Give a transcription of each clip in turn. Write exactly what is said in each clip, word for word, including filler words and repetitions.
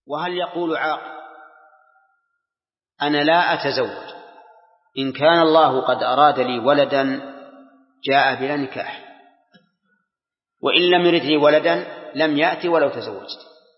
وهل يقول عاقل أنا لا أتزوج إن كان الله قد أراد لي ولدا جاء بلا نكاح، وإن لم يرد لي ولدا لم يأتي ولو تزوجت؟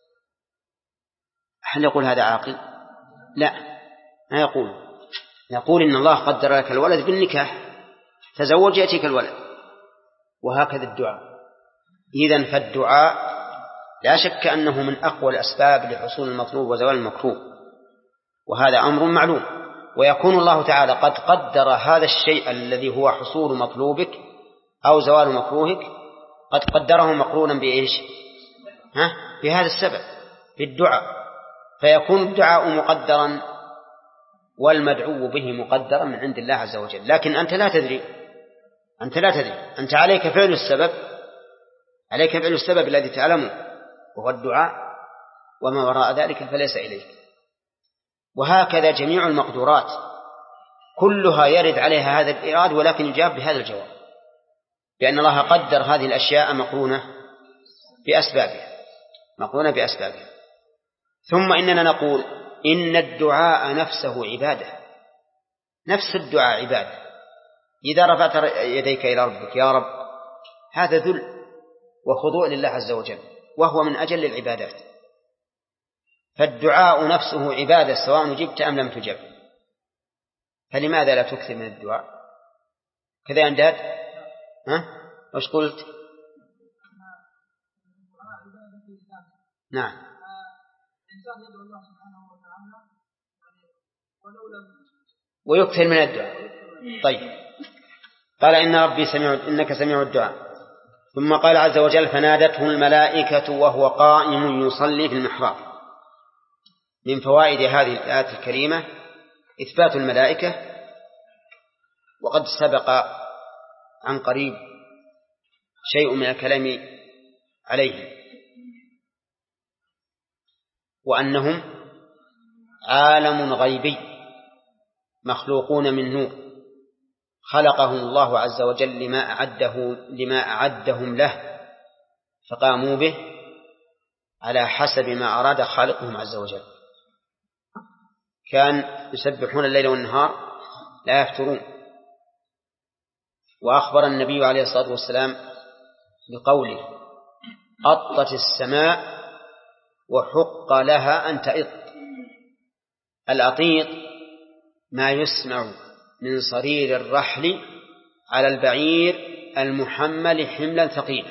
هل يقول هذا عاقل؟ لا، ما يقول. يقول إن الله قدر لك الولد بالنكاح، تزوج يأتيك الولد. وهكذا الدعاء. إذن فالدعاء لا شك أنه من أقوى الأسباب لحصول المطلوب وزوال المكروه، وهذا أمر معلوم. ويكون الله تعالى قد قدر هذا الشيء الذي هو حصول مطلوبك أو زوال مكروهك، قد قدره مقرونا بإيش؟ ها؟ بهذا السبب، بالدعاء. فيكون الدعاء مقدرا والمدعو به مقدرا من عند الله عز وجل. لكن أنت لا تدري، أنت لا تدري، أنت عليك فعل السبب، عليك فعل السبب الذي تعلمه وهو الدعاء، وما وراء ذلك فليس إليك. وهكذا جميع المقدورات كلها يرد عليها هذا الإراد، ولكن يجاب بهذا الجواب، لأن الله قدر هذه الأشياء مقرونة بأسبابها، مقرونة بأسبابها. ثم إننا نقول إن الدعاء نفسه عبادة، نفس الدعاء عبادة. إذا رفعت يديك إلى ربك يا رب، هذا ذل وخضوع لله عز وجل، وهو من أجل العبادات. فالدعاء نفسه عبادة سواء جبت أم لم تجب. فلماذا لا تكثر من الدعاء؟ كذا يا أنداد؟ ها؟ وش قلت؟ نعم. ويكثر من الدعاء. طيب، قال إن ربي سميع، إنك سميع الدعاء. ثم قال عز وجل فنادته الملائكة وهو قائم يصلي في المحراب. من فوائد هذه الآية الكريمة إثبات الملائكة، وقد سبق عن قريب شيء من الكلام عليه، وأنهم عالم غيبي مخلوقون من نور خلقهم الله عز وجل لما أعده لما أعدهم له، فقاموا به على حسب ما أراد خالقهم عز وجل. كان يسبحون الليل والنهار لا يفترون. وأخبر النبي عليه الصلاة والسلام بقوله أطت السماء وحق لها أن تئط. الأطيط ما يسمع من صرير الرحل على البعير المحمل حملا ثقيلا،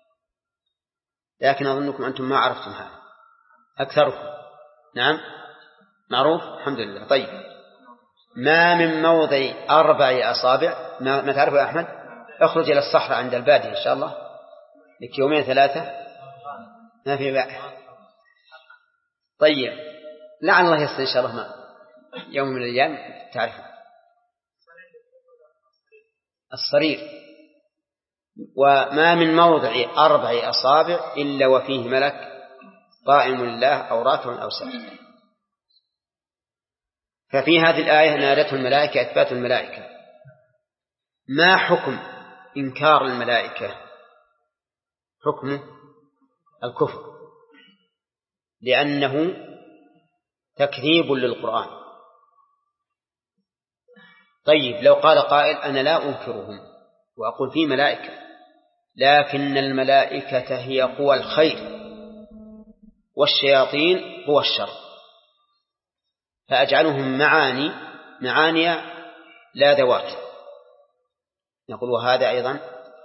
لكن أظنكم أنتم ما عرفتم هذا أكثركم. نعم معروف الحمد لله. طيب، ما من موضع أربع أصابع، ما تعرف يا أحمد؟ اخرج إلى الصحراء عند البادية إن شاء الله لك يومين ثلاثة ما في بأس. طيب، لعل الله يستر إن شاء الله ما يوم من الأيام تعرف الصرير. وما من موضع أربع أصابع إلا وفيه ملك قائم لله أو راكع أو ساجد. ففي هذه الآية نادته الملائكة، إثبات الملائكة. ما حكم إنكار الملائكة؟ حكمه الكفر، لأنه تكذيب للقرآن. طيب، لو قال قائل أنا لا أنكرهم وأقول في ملائكة، لكن الملائكة هي قوى الخير والشياطين هو الشر، فأجعلهم معاني معاني لا ذوات، نقول وهذا أيضا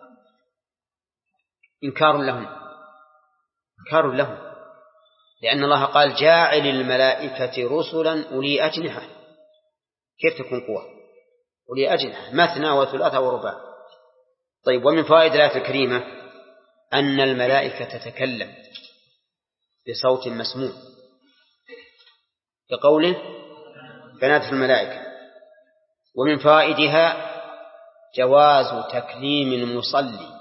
إنكار لهم، إنكار لهم، لأن الله قال جاعل الملائكة رسلا أولي أجنحة. كيف تكون قوة أولي أجنحة؟ مثنى وثلاثة ورباع. طيب، ومن فوائد الآية الكريمة أن الملائكة تتكلم بصوت مسموع كقوله فنادت الملائكة. ومن فوائدها جواز تكليم المصلي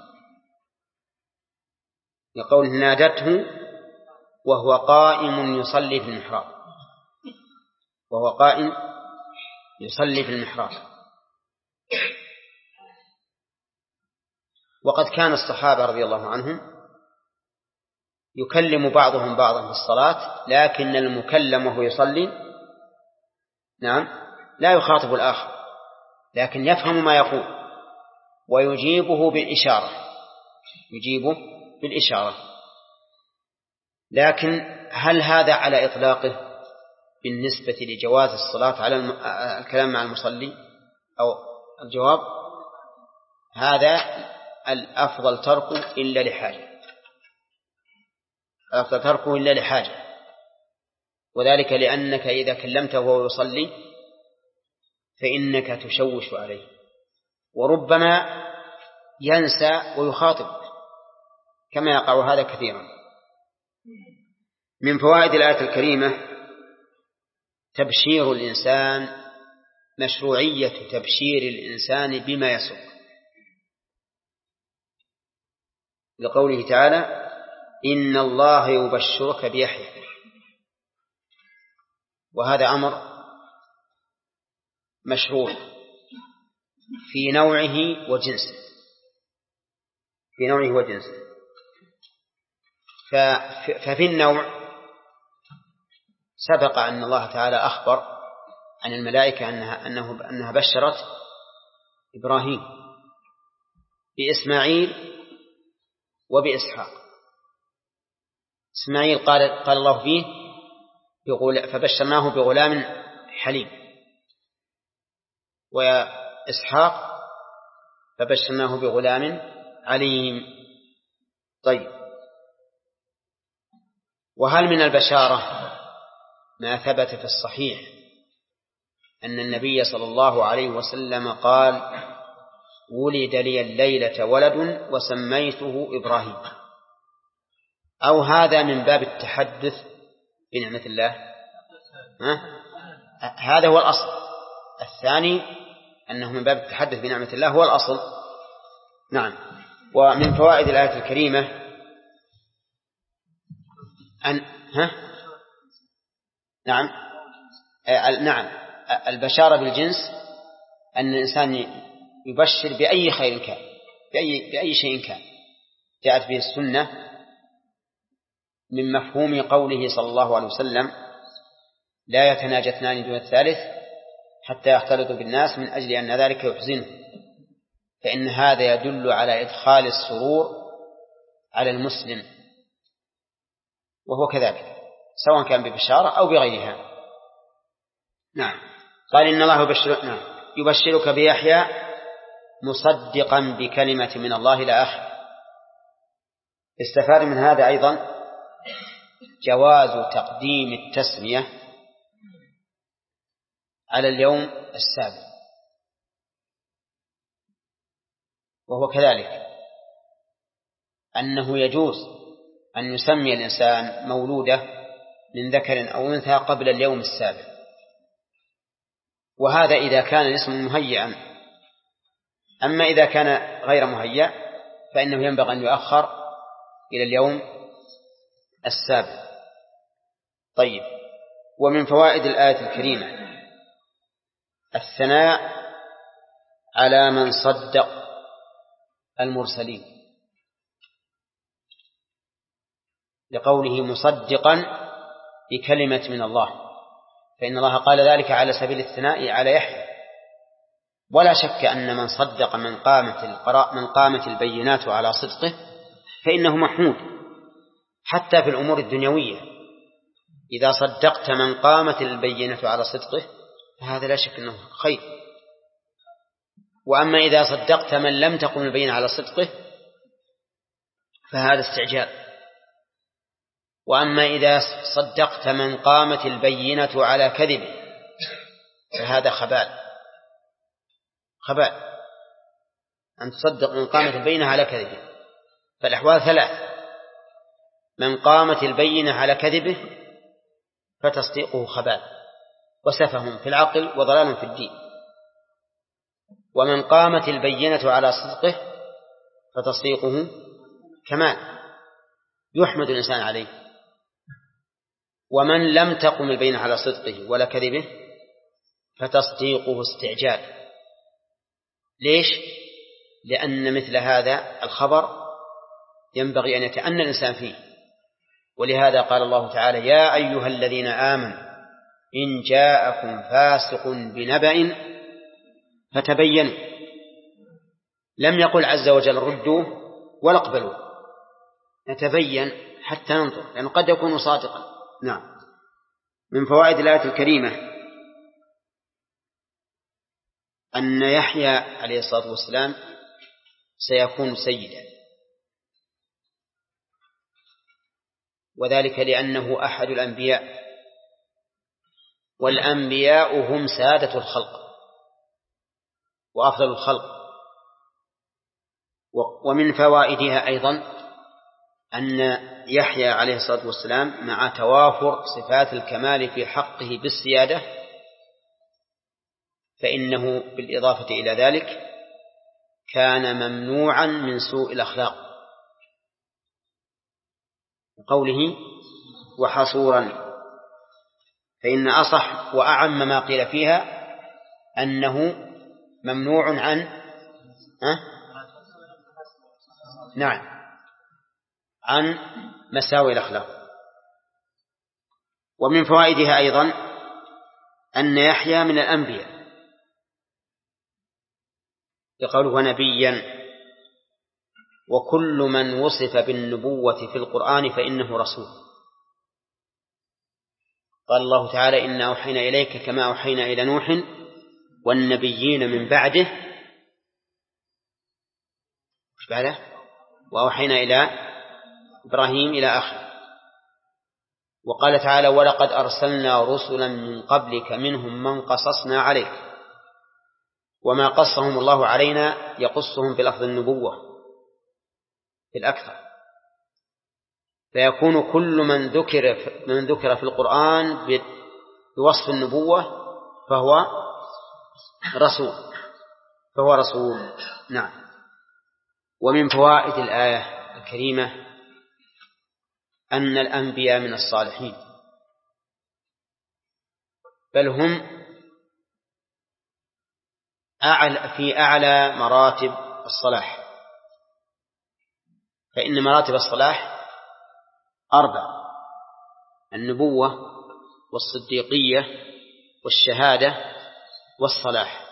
لقوله نادته وهو قائم يصلي في المحراب، وهو قائم يصلي في المحراب. وقد كان الصحابة رضي الله عنهم يكلم بعضهم بعضا في الصلاة، لكن المكلم وهو يصلي نعم لا يخاطب الآخر، لكن يفهم ما يقول ويجيبه بالإشارة يجيبه بالإشارة. لكن هل هذا على إطلاقه بالنسبة لجواز الصلاة على الكلام مع المصلي؟ أو الجواب هذا الأفضل تركه إلا لحاجة الأفضل تركه إلا لحاجة وذلك لأنك إذا كلمته وهو يصلي فإنك تشوش عليه وربما ينسى ويخاطب كما يقع هذا كثيرا. من فوائد الآية الكريمة تبشير الإنسان، مشروعية تبشير الإنسان بما يسر، لقوله تعالى إن الله يبشرك بيحيى، وهذا أمر مشروع في نوعه وجنسه في نوعه وجنسه ففي النوع سبق أن الله تعالى أخبر عن الملائكة أنها, أنه أنها بشرت إبراهيم بإسماعيل وبإسحاق. إسماعيل قال, قال الله فيه فبشرناه بغلام حليم، وإسحاق فبشرناه بغلام عليم. طيب، وهل من البشارة ما ثبت في الصحيح أن النبي صلى الله عليه وسلم قال ولد لي الليلة ولد وسميته إبراهيم، أو هذا من باب التحدث بنعمة الله؟ ها؟ هذا هو الأصل. الثاني أنه من باب التحدث بنعمة الله هو الأصل. نعم. ومن فوائد الآية الكريمة أن ها؟ نعم نعم البشارة بالجنس، أن الإنسان يبشر بأي خير كان، بأي, بأي شيء كان جاءت به السنة، من مفهوم قوله صلى الله عليه وسلم لا يتناجى اثنان دون الثالث حتى يختلطوا بالناس من أجل أن ذلك يحزنه، فإن هذا يدل على إدخال السرور على المسلم، وهو كذلك سواء كان ببشارة أو بغيرها. نعم. قال إن الله يبشر نعم. يبشرك بيحيى مصدقا بكلمة من الله إلى آخره. استفاد من هذا أيضا جواز تقديم التسمية على اليوم السابع، وهو كذلك أنه يجوز أن يسمي الإنسان مولوده من ذكر أو أنثى قبل اليوم السابع، وهذا إذا كان الاسم مهيئا. أما إذا كان غير مهيئ فإنه ينبغي أن يؤخر إلى اليوم السابع. طيب، ومن فوائد الآية الكريمة الثناء على من صدق المرسلين، لقوله مصدقا بكلمة من الله، فإن الله قال ذلك على سبيل الثناء على يحيى. ولا شك أن من صدق من قامت القراء من قامت البينات على صدقه فإنه محمود حتى في الأمور الدنيوية. إذا صدقت من قامت البينة على صدقه فهذا لا شك أنه خير. وأما إذا صدقت من لم تقم البينة على صدقه فهذا استعجال. وأما إذا صدقت من قامت البينة على كذبه فهذا خبال خبال أن تصدق من قامت البينة على كذبه. فالأحوال ثلاث: من قامت البينة على كذبه فتصديقه خبال وسفه في العقل وضلال في الدين، ومن قامت البينة على صدقه فتصديقه كمال يحمد الإنسان عليه. ومن لم تقم البينة على صدقه ولا كذبه فتصديقه استعجال. ليش؟ لأن مثل هذا الخبر ينبغي أن يتأنى الإنسان فيه، ولهذا قال الله تعالى: يا أيها الذين آمنوا إن جاءكم فاسق بنبأ فتبينوا. لم يقل عز وجل ردوه ولا اقبلوه، نتبين حتى ننظر، لأنه قد يكون صادقا. نعم. من فوائد الآية الكريمة أن يحيى عليه الصلاة والسلام سيكون سيدا، وذلك لأنه أحد الأنبياء، والأنبياء هم سادة الخلق وأفضل الخلق. ومن فوائدها أيضا أن يحيى عليه الصلاة والسلام مع توافر صفات الكمال في حقه بالسيادة، فإنه بالإضافة إلى ذلك كان ممنوعا من سوء الأخلاق، قوله وحصورا، فإن أصح وأعم ما قيل فيها أنه ممنوع عن أه؟ نعم عن مساوي الأخلاق. ومن فوائدها أيضا أن يحيى من الأنبياء، يقول ونبيا، وكل من وصف بالنبوة في القرآن فإنه رسول. قال الله تعالى: إنا أوحينا إليك كما أوحينا إلى نوح والنبيين من بعده مش بعده وأوحينا إلى إبراهيم إلى آخر. وقال تعالى: ولقد أرسلنا رسلا من قبلك منهم من قصصنا عليك، وما قصهم الله علينا يقصهم بلفظ النبوة في الأكثر، فيكون كل من ذكر من ذكر في القرآن بوصف النبوة فهو رسول فهو رسول نعم. ومن فوائد الآية الكريمة أن الأنبياء من الصالحين، بل هم أعلى في أعلى مراتب الصلاح، فإن مراتب الصلاح أربع: النبوة والصديقية والشهادة والصلاح.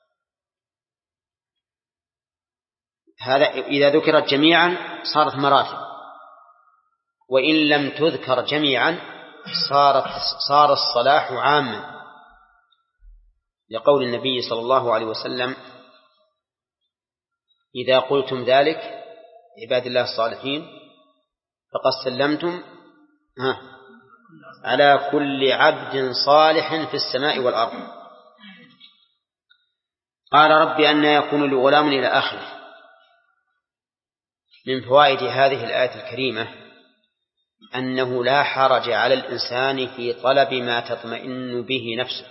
هذا إذا ذكرت جميعا صارت مراتب، وإن لم تذكر جميعا صارت صار الصلاح عاما، لقول النبي صلى الله عليه وسلم: إذا قلتم ذلك عباد الله الصالحين فقد سلمتم ها على كل عبد صالح في السماء والأرض. قال: رب أن يكون لي غلام إلى آخره. من فوائد هذه الآية الكريمة أنه لا حرج على الإنسان في طلب ما تطمئن به نفسه،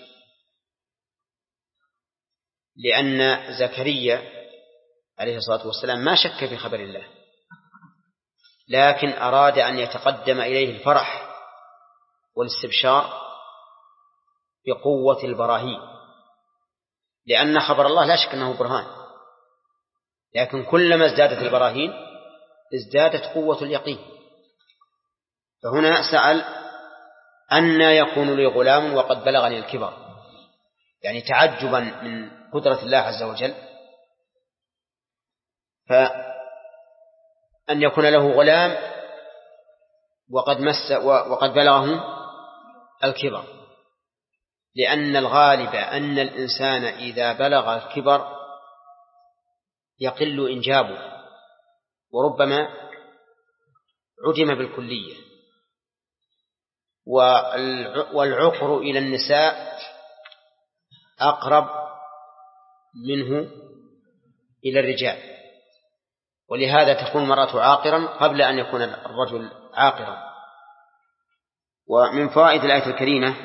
لأن زكريا عليه الصلاة والسلام ما شك في خبر الله، لكن أراد أن يتقدم إليه الفرح والاستبشار بقوة البراهين، لأن خبر الله لا شك أنه برهان، لكن كلما ازدادت البراهين ازدادت قوة اليقين. فهنا سأل: أن يكون لي غلام وقد بلغني الكبر، يعني تعجبا من قدرة الله عز وجل، فأن يكون له غلام وقد مس وقد بلغه الكبر، لأن الغالب أن الإنسان إذا بلغ الكبر يقل إنجابه، وربما عدم بالكلية. والعقر إلى النساء أقرب منه إلى الرجال، ولهذا تكون المرأة عاقرا قبل أن يكون الرجل عاقرا. ومن فوائد الآية الكريمة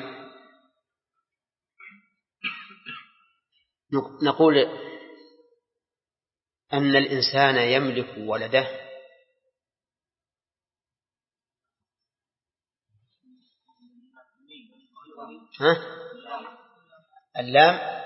نقول أن الإنسان يملك ولده ها؟ اللام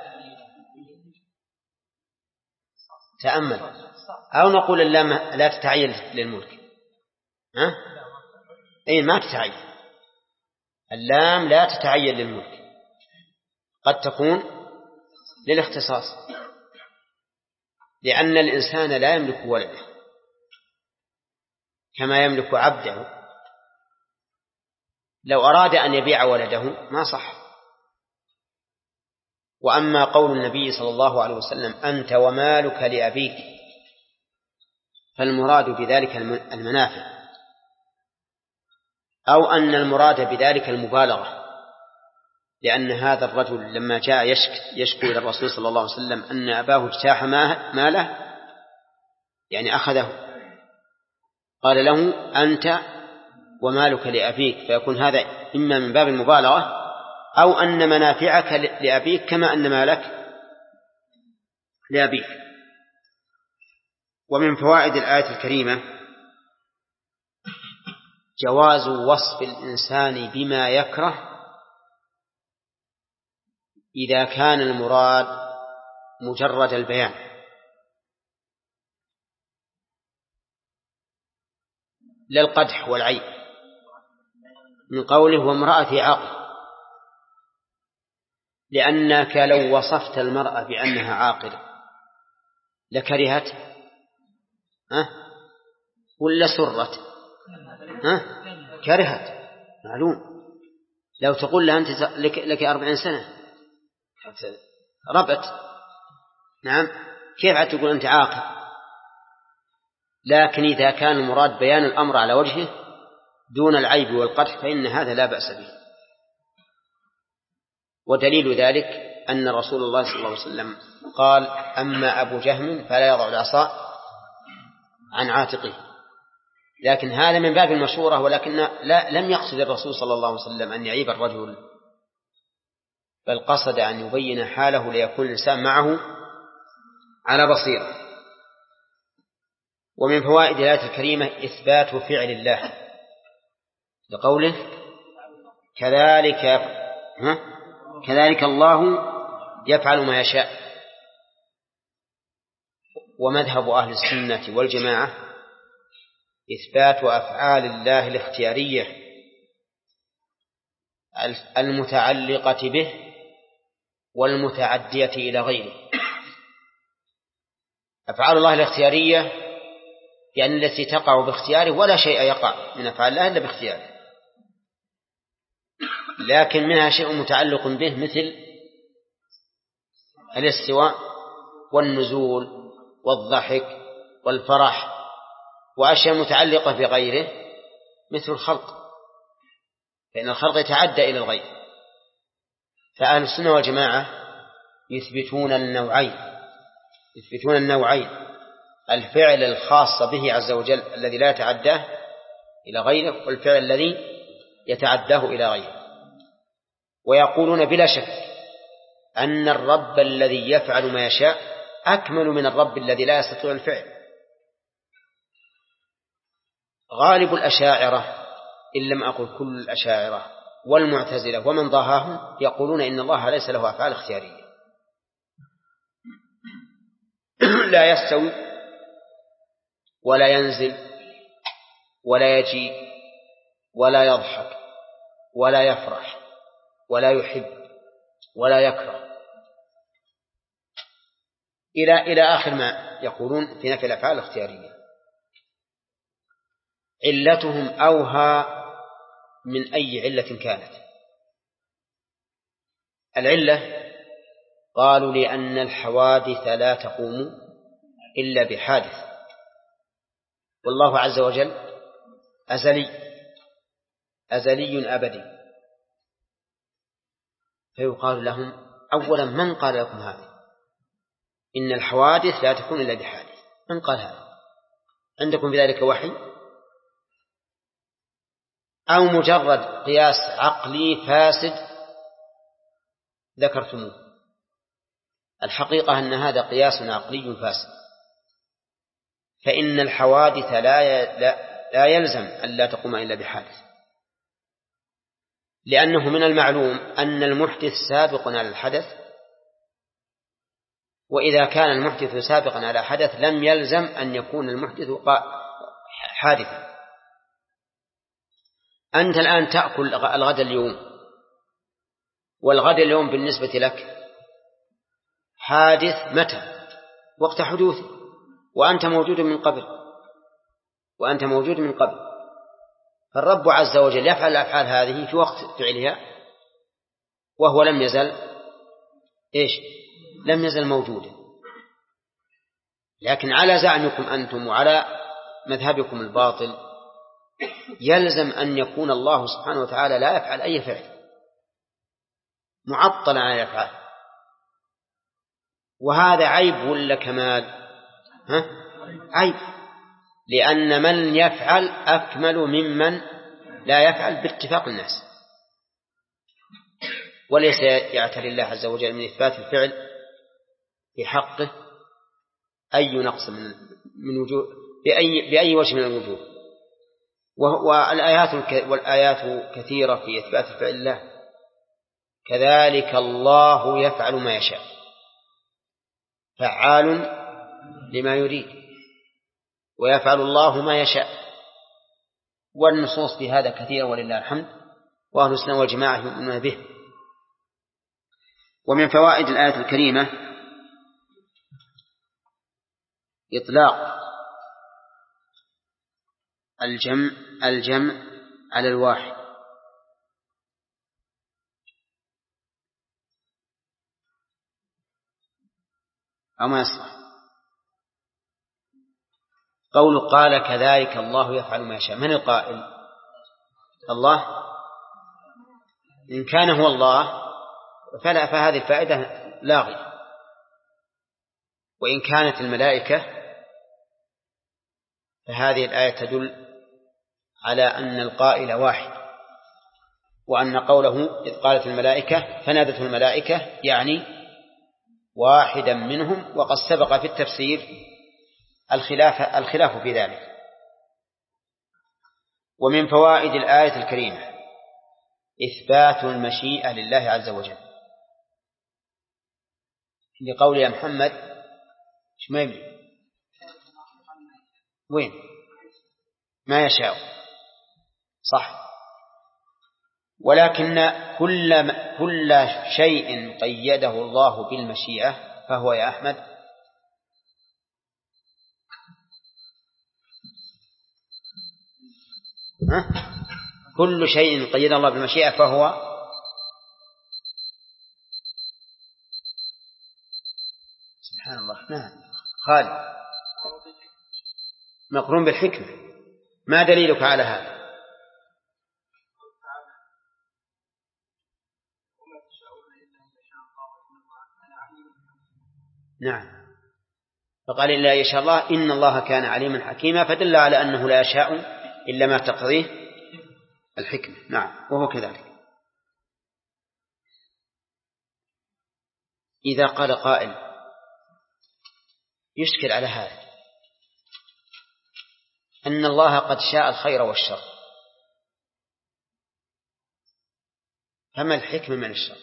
تأمل، أو نقول اللام لا تتعين للملك ها؟ أي ما تتعين، اللام لا تتعين للملك، قد تكون للاختصاص، لأن الإنسان لا يملك ولده كما يملك عبده. لو أراد أن يبيع ولده ما صح. وأما قول النبي صلى الله عليه وسلم أنت ومالك لأبيك، فالمراد بذلك المنافع، أو أن المراد بذلك المبالغة، لأن هذا الرجل لما جاء يشكو إلى الرسول صلى الله عليه وسلم أن أباه اجتاح ماله، يعني أخذه، قال له أنت ومالك لأبيك، فيكون هذا إما من باب المبالغة، أو أن منافعك لأبيك كما أن مالك لأبيك. ومن فوائد الآية الكريمة جواز وصف الإنسان بما يكره إذا كان المراد مجرد البيان، لا القدح والعيب، من قوله وامرأتي عاقر، لأنك لو وصفت المرأة بأنها عاقر لكرهت ها ولا سرت ها كرهت، معلوم. لو تقول لها أنت لك أربعين سنة ربت، نعم، كيف تقول أنت عاقر؟ لكن إذا كان المراد بيان الأمر على وجهه دون العيب والقدح فإن هذا لا بأس به. ودليل ذلك أن رسول الله صلى الله عليه وسلم قال أما أبو جهم فلا يضع العصا عن عاتقه، لكن هذا من باب المشورة، ولكن لا لم يقصد الرسول صلى الله عليه وسلم أن يعيب الرجل، بل قصد أن يبين حاله ليكون الإنسان معه على بصيرة. ومن فوائد الآية الكريمة إثبات فعل الله لقوله كذلك ها كذلك الله يفعل ما يشاء. ومذهب أهل السنة والجماعة إثبات أفعال الله الاختيارية المتعلقة به والمتعدية إلى غيره. أفعال الله الاختيارية يعني التي تقع باختياره، ولا شيء يقع من أفعال الله إلا باختياره، لكن منها شيء متعلق به مثل الاستواء والنزول والضحك والفرح، وأشياء متعلقة بغيره مثل الخلق، فإن الخلق يتعدى إلى الغير. فأهل السنة والجماعة يثبتون النوعين يثبتون النوعين الفعل الخاص به عز وجل الذي لا يتعداه إلى غيره، والفعل الذي يتعداه إلى غيره. ويقولون بلا شك أن الرب الذي يفعل ما يشاء أكمل من الرب الذي لا يستطيع الفعل. غالب الأشاعرة إن لم أقل كل الأشاعرة والمعتزلة ومن ضاهاهم يقولون إن الله ليس له أفعال اختيارية، لا يستوي ولا ينزل ولا يجيء ولا يضحك ولا يفرح ولا يحب ولا يكره إلى إلى آخر ما يقولون في نفي الأفعال الاختيارية. علتهم أوهى من أي علة كانت. العلة قالوا لأن الحوادث لا تقوم إلا بحادث، والله عز وجل أزلي أزلي أبدي، فيقال لهم أولا من قال لكم هذا؟ إن الحوادث لا تكون إلا بحادث، من قال هذا؟ عندكم بذلك وحي أو مجرد قياس عقلي فاسد ذكرتموه؟ الحقيقة أن هذا قياس عقلي فاسد، فإن الحوادث لا لا يلزم أن لا تقوم إلا بحادث، لأنه من المعلوم أن المحدث سابق على الحدث، وإذا كان المحدث سابقا على حدث لم يلزم أن يكون المحدث حادثا. أنت الآن تأكل الغد اليوم، والغد اليوم بالنسبة لك حادث متى؟ وقت حدوثه، وأنت موجود من قبل وأنت موجود من قبل فالرب عز وجل يفعل الأفعال هذه في وقت فعلها وهو لم يزل إيش؟ لم يزل موجودا. لكن على زعمكم أنتم وعلى مذهبكم الباطل يلزم أن يكون الله سبحانه وتعالى لا يفعل أي فعل، معطل عن الأفعال، وهذا عيب ولا كمال؟ ها؟ عيب، لأن من يفعل أكمل ممن لا يفعل باتفاق الناس، وليس يعتري الله عز وجل من إثبات الفعل في حقه أي نقص من من وجوه بأي بأي وجه من الوجوه. والآيات والآيات كثيرة في إثبات الفعل الله. كذلك الله يفعل ما يشاء، فعال لما يريد، ويفعل الله ما يشاء. والنصوص في هذا كثيرة ولله الحمد، وأهل السنة والجماعة يؤمنون به. ومن فوائد الآية الكريمة إطلاق الجمع الجمع على الواحد، أو ما يصلح قول قال كذلك الله يفعل ما يشاء. من القائل؟ الله. إن كان هو الله فلا فهذه الفائدة لاغية. وإن كانت الملائكة فهذه الآية تدل على أن القائل واحد، وأن قوله إذ قالت الملائكة فنادته الملائكة يعني واحدا منهم، وقد سبق في التفسير الخلاف الخلاف في ذلك. ومن فوائد الآية الكريمة إثبات المشيئة لله عز وجل، لقول يا محمد ايش ما يبني وين ما يشاء، صح. ولكن كل كل شيء قيده الله بالمشيئة فهو يا أحمد ها؟ كل شيء قيده الله بالمشيئة فهو سبحان الله. نعم خالد مقرون بالحكمة. ما دليلك على هذا؟ نعم فقال إلا يشاء الله إن الله كان عليما حكيما، فدل على أنه لا يشاء إلا ما تقضيه الحكمة. نعم وهو كذلك. إذا قال قائل يشكل على هذا أن الله قد شاء الخير والشر، فما الحكمة من الشر؟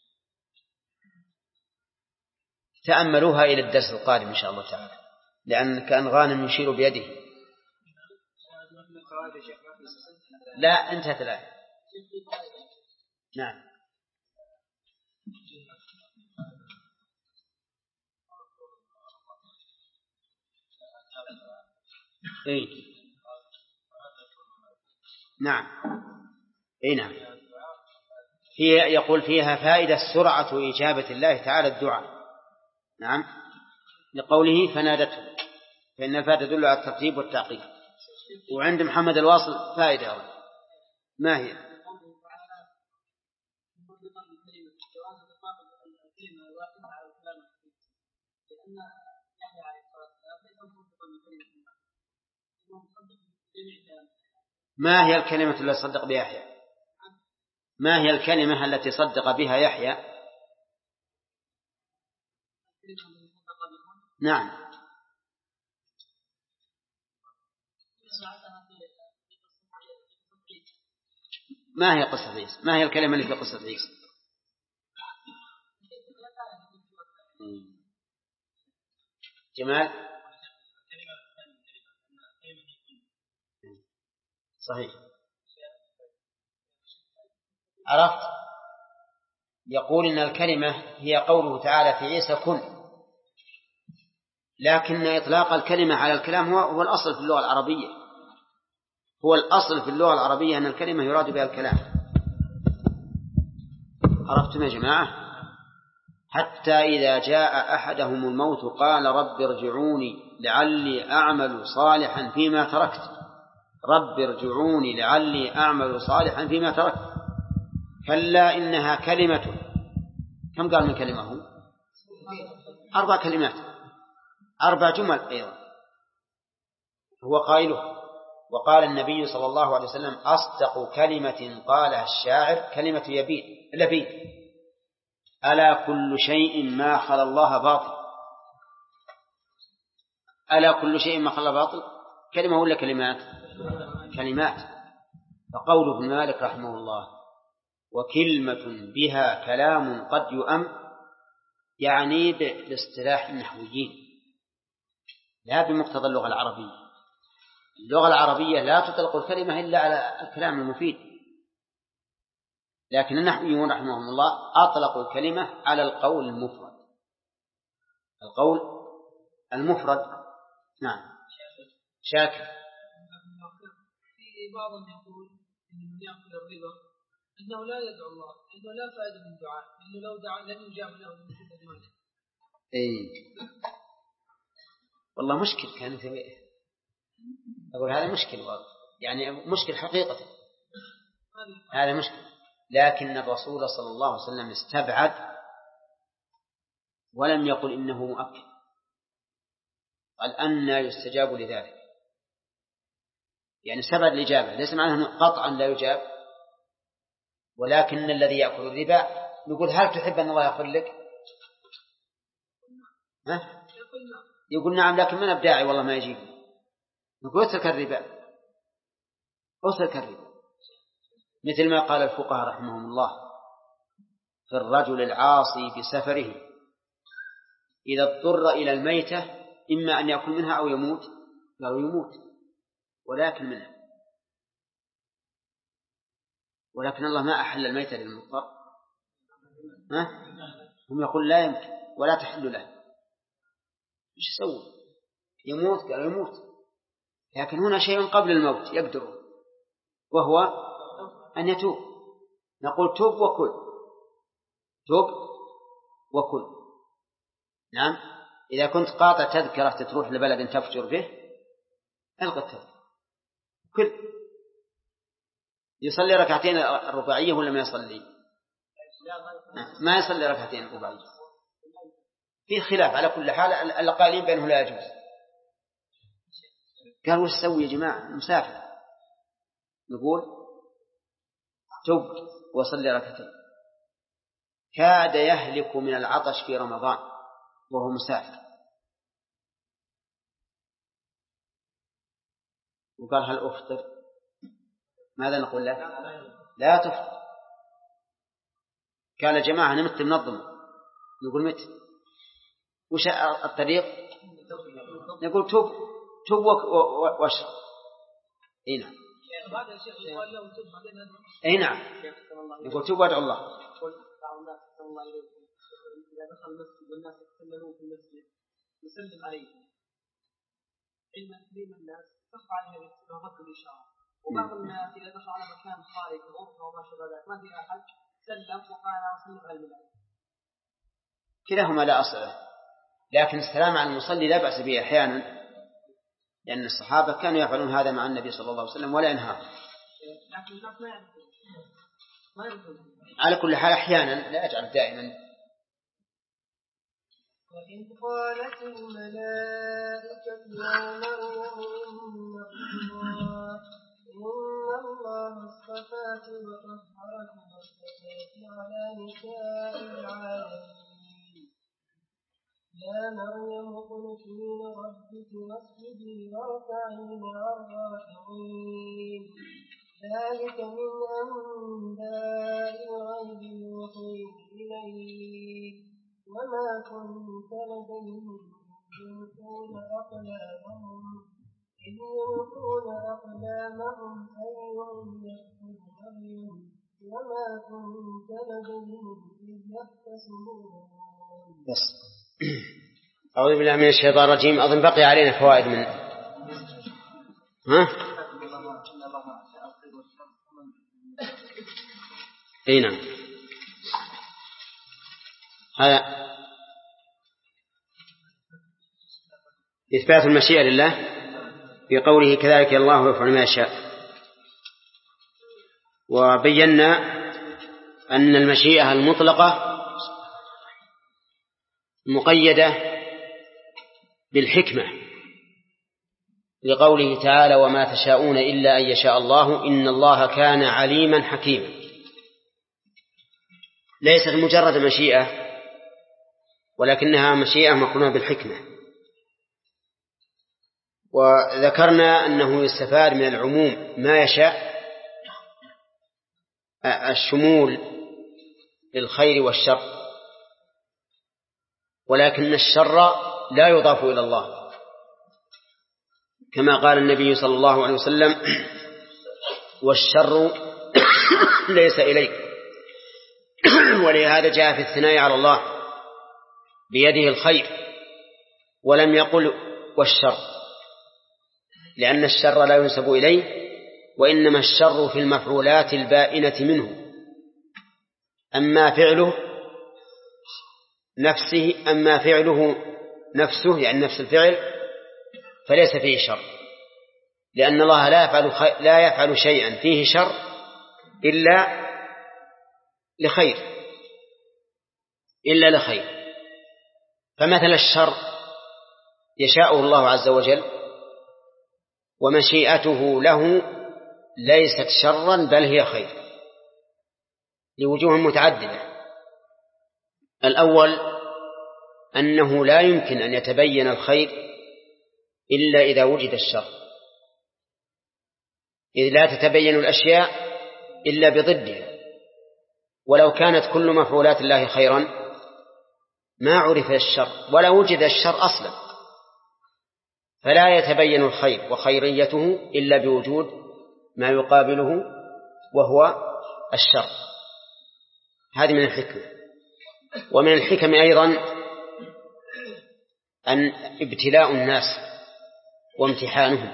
تأملوها إلى الدرس القادم إن شاء الله تعالى، لأن كان غانم يشير بيده. لا انتهت الآية. نعم إيه؟ نعم إيه نعم. هي يقول فيها فائدة سرعة إجابة الله تعالى الدعاء. نعم لقوله فنادته، فإن الفاء تدل على الترتيب والتعقيب. وعند محمد الواصل فائدة أولا. ما هي؟ ما هي الكلمة التي صدق بها يحيى؟ ما هي الكلمة التي صدق بها يحيى؟ نعم ما هي قصة عيسى؟ ما هي الكلمة اللي في قصة عيسى؟ جمال صحيح. عرفت؟ يقول إن الكلمة هي قوله تعالى في عيسى كن، لكن إطلاق الكلمة على الكلام هو, هو الأصل في اللغة العربية، هو الأصل في اللغة العربية أن الكلمة يراد بها الكلام. عرفتم يا جماعة؟ حتى إذا جاء أحدهم الموت قال رب ارجعوني لعلي أعمل صالحا فيما تركت، رب ارجعوني لعلي أعمل صالحا فيما تركت، كلا إنها كلمة. كم قال من كلمة هو؟ أربع كلمات، أربع جمل أيضا هو قائله. وقال النبي صلى الله عليه وسلم أصدق كلمة قالها الشاعر كلمة يبيد لبيد، ألا كل شيء ما خلا الله باطل، ألا كل شيء ما خلا باطل، كلمة ولا كلمات؟ كلمات. فقوله ابن مالك رحمه الله وكلمة بها كلام قد يؤم، يعني باصطلاح النحويين لا بمقتضى اللغة العربية. اللغة العربية لا تطلق الكلمة إلا على الكلام المفيد، لكن النحويون رحمهم الله أطلقوا الكلمة على القول المفرد، القول المفرد. نعم شاكر. في بعضهم يقول إن من يأكل الربا أنه لا يدعو الله، إنه لا فائدة من دعاء، إنه لو دعا لم يجاب له من شدة المال. إيه والله مشكل كان في أقول هذا مشكل والله. يعني مشكل حقيقة هذا مشكل، لكن الرسول صلى الله عليه وسلم استبعد ولم يقل إنه مؤكد، قال أن يستجاب لذلك، يعني سبب الإجابة ليس معناه أنه قطعا لا يجاب، ولكن الذي يأكل الربا نقول هل تحب أن الله يغفر لك؟ ها؟ يقول نعم لكن من أبداعي والله ما يجيب، نقول اترك الربا، اترك الربا، مثل ما قال الفقهاء رحمهم الله في الرجل العاصي بسفره إذا اضطر إلى الميتة إما أن يأكل منها أو يموت، أو يموت ولكن منها، ولكن الله ما أحل الميتة للمضطر، ها؟ هم يقول لا يمكن ولا تحل له، إيش يسوي؟ يموت قال يموت، لكن هنا شيء قبل الموت يقدر وهو أن يتوب، نقول توب وكل، توب وكل. نعم إذا كنت قاطع تذكرة تروح لبلد تفجر به ألغى التذكرة، كل يصلي ركعتين الرباعية ولا ما يصلي؟ ما يصلي ركعتين الرباعية، في خلاف على كل حال، القائلين بأنه لا يجوز. قال وش سوي يا جماعة؟ مسافر، نقول تب وصلي ركعتين. كاد يهلك من العطش في رمضان وهو مسافر، وقال هل أفطر؟ ماذا نقول له؟ لا تفطر. قال يا جماعة نمت منظم، نقول مت، وش الطريق؟ نقول تب تب واشرب. اي نعم، اي نعم، نقول تب وادعو الله. إذا دخل المسجد والناس يتسللون في المسجد يسلم عليهم، علم تسليم الناس تخفى عليها رد الإشارة، وبعض الناس إذا دخل على مكان خارج غرفة وما شابه ذلك ما في أحد سلم وقال وسلم على الملائكة، كلاهما لا أصل له، لكن السلام على المصلي لا بأس به أحيانا، لأن الصحابة كانوا يفعلون هذا مع النبي صلى الله عليه وسلم ولا ينهى. لكن الناس ما يعرفون ما يعرفون على كل حال أحيانا، لا أجعل دائما. وإذ قالت الملائكة يا مريم إن الله اصطفاك وطهرك واصطفاك على نساء العالمين يا مريم اقنتي لربك واسجدي واركعي مع الراكعين ذلك من أنباء الغيب يوحيه إليك وما كنت لديهم يلقون أقلامهم إذ يلقون أقلامهم أيهم يكفر مريم وما كنت لديهم إذ يختصمون. بس أعوذ بالله من الشيطان الرجيم. أظن بقي علينا فوائد من ها اي نعم. هذا إثبات المشيئة لله في قوله كذلك الله يفعل ما يشاء. وبينا أن المشيئة المطلقة مقيدة بالحكمة لقوله تعالى وما تشاءون إلا أن يشاء الله إن الله كان عليما حكيما. ليست مجرد مشيئة ولكنها مشيئة مقرونة بالحكمة. وذكرنا أنه يستفاد من العموم ما يشاء الشمول للخير والشر، ولكن الشر لا يضاف إلى الله كما قال النبي صلى الله عليه وسلم والشر ليس إليك. ولهذا جاء في الثناء على الله بيده الخير ولم يقل والشر، لأن الشر لا ينسب إليه، وإنما الشر في المفعولات البائنة منه. أما فعله نفسه أما فعله نفسه يعني نفس الفعل فليس فيه شر، لأن الله لا يفعل, خي... لا يفعل شيئا فيه شر إلا لخير إلا لخير. فمثل الشر يشاءه الله عز وجل ومشيئته له ليست شرا بل هي خير لوجوه متعددة. الأول أنه لا يمكن أن يتبين الخير إلا إذا وجد الشر، إذ لا تتبين الأشياء إلا بضدها. ولو كانت كل مفعولات الله خيرا ما عرف الشر ولا وجد الشر أصلا، فلا يتبين الخير وخيريته إلا بوجود ما يقابله وهو الشر. هذه من الحكمة. ومن الحكم أيضا أن ابتلاء الناس وامتحانهم،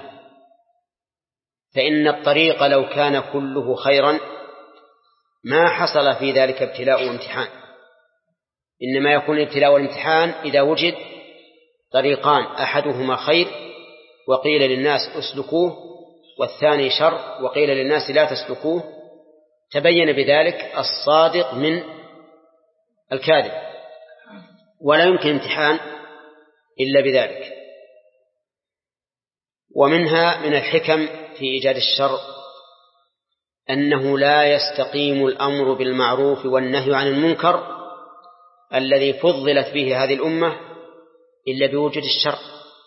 فإن الطريق لو كان كله خيرا ما حصل في ذلك ابتلاء وامتحان، إنما يكون الابتلاء والامتحان إذا وجد طريقان أحدهما خير وقيل للناس اسلكوه والثاني شر وقيل للناس لا تسلكوه، تبين بذلك الصادق من الكاذب، ولا يمكن امتحان إلا بذلك. ومنها من الحكم في إيجاد الشر أنه لا يستقيم الأمر بالمعروف والنهي عن المنكر الذي فضلت به هذه الأمة إلا بوجود الشر،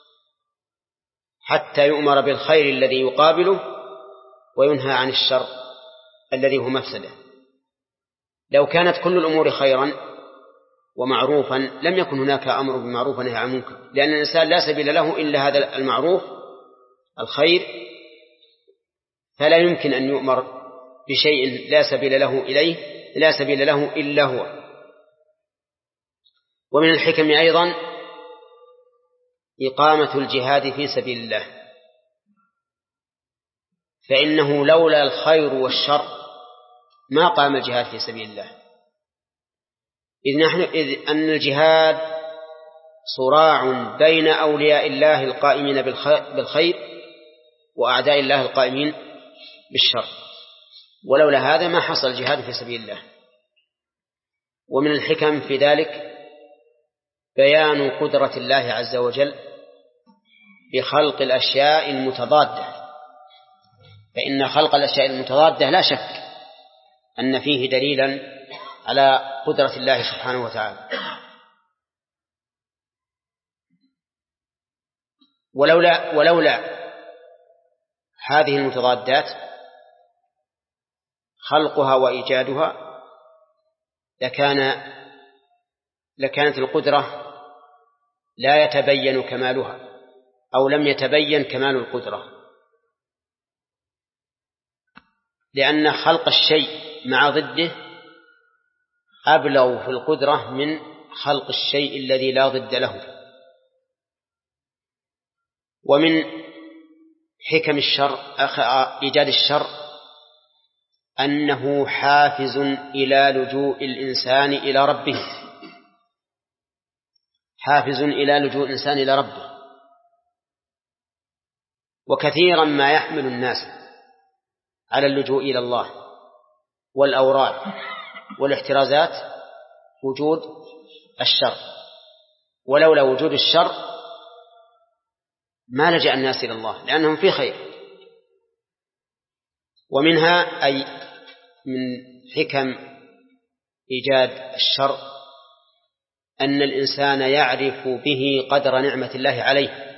حتى يؤمر بالخير الذي يقابله وينهى عن الشر الذي هو مفسده. لو كانت كل الأمور خيرا ومعروفا لم يكن هناك أمر بالمعروف ونهي عن المنكر، لأن الإنسان لا سبيل له إلا هذا المعروف الخير، فلا يمكن أن يؤمر بشيء لا سبيل له إليه لا سبيل له إلا هو. ومن الحكم أيضا إقامة الجهاد في سبيل الله، فإنه لولا الخير والشر ما قام الجهاد في سبيل الله، إذ, نحن إذ أن الجهاد صراع بين أولياء الله القائمين بالخير وأعداء الله القائمين بالشر، ولولا هذا ما حصل الجهاد في سبيل الله. ومن الحكم في ذلك بيان قدرة الله عز وجل بخلق الأشياء المتضادة، فإن خلق الأشياء المتضادة لا شك أن فيه دليلا على قدرة الله سبحانه وتعالى. ولولا, ولولا هذه المتضادات خلقها وإيجادها لكان لكانت القدرة لا يتبين كمالها أو لم يتبين كمال القدرة، لأن خلق الشيء مع ضده أبلغ في القدرة من خلق الشيء الذي لا ضد له. ومن حكم الشر إيجاد الشر أنه حافز إلى لجوء الإنسان إلى ربه، حافز إلى لجوء الإنسان إلى ربه. وكثيرا ما يحمل الناس على اللجوء إلى الله والأوراد والاحترازات وجود الشر، ولولا وجود الشر ما لجأ الناس إلى الله لأنهم في خير. ومنها أي من حكم إيجاد الشر أن الإنسان يعرف به قدر نعمة الله عليه،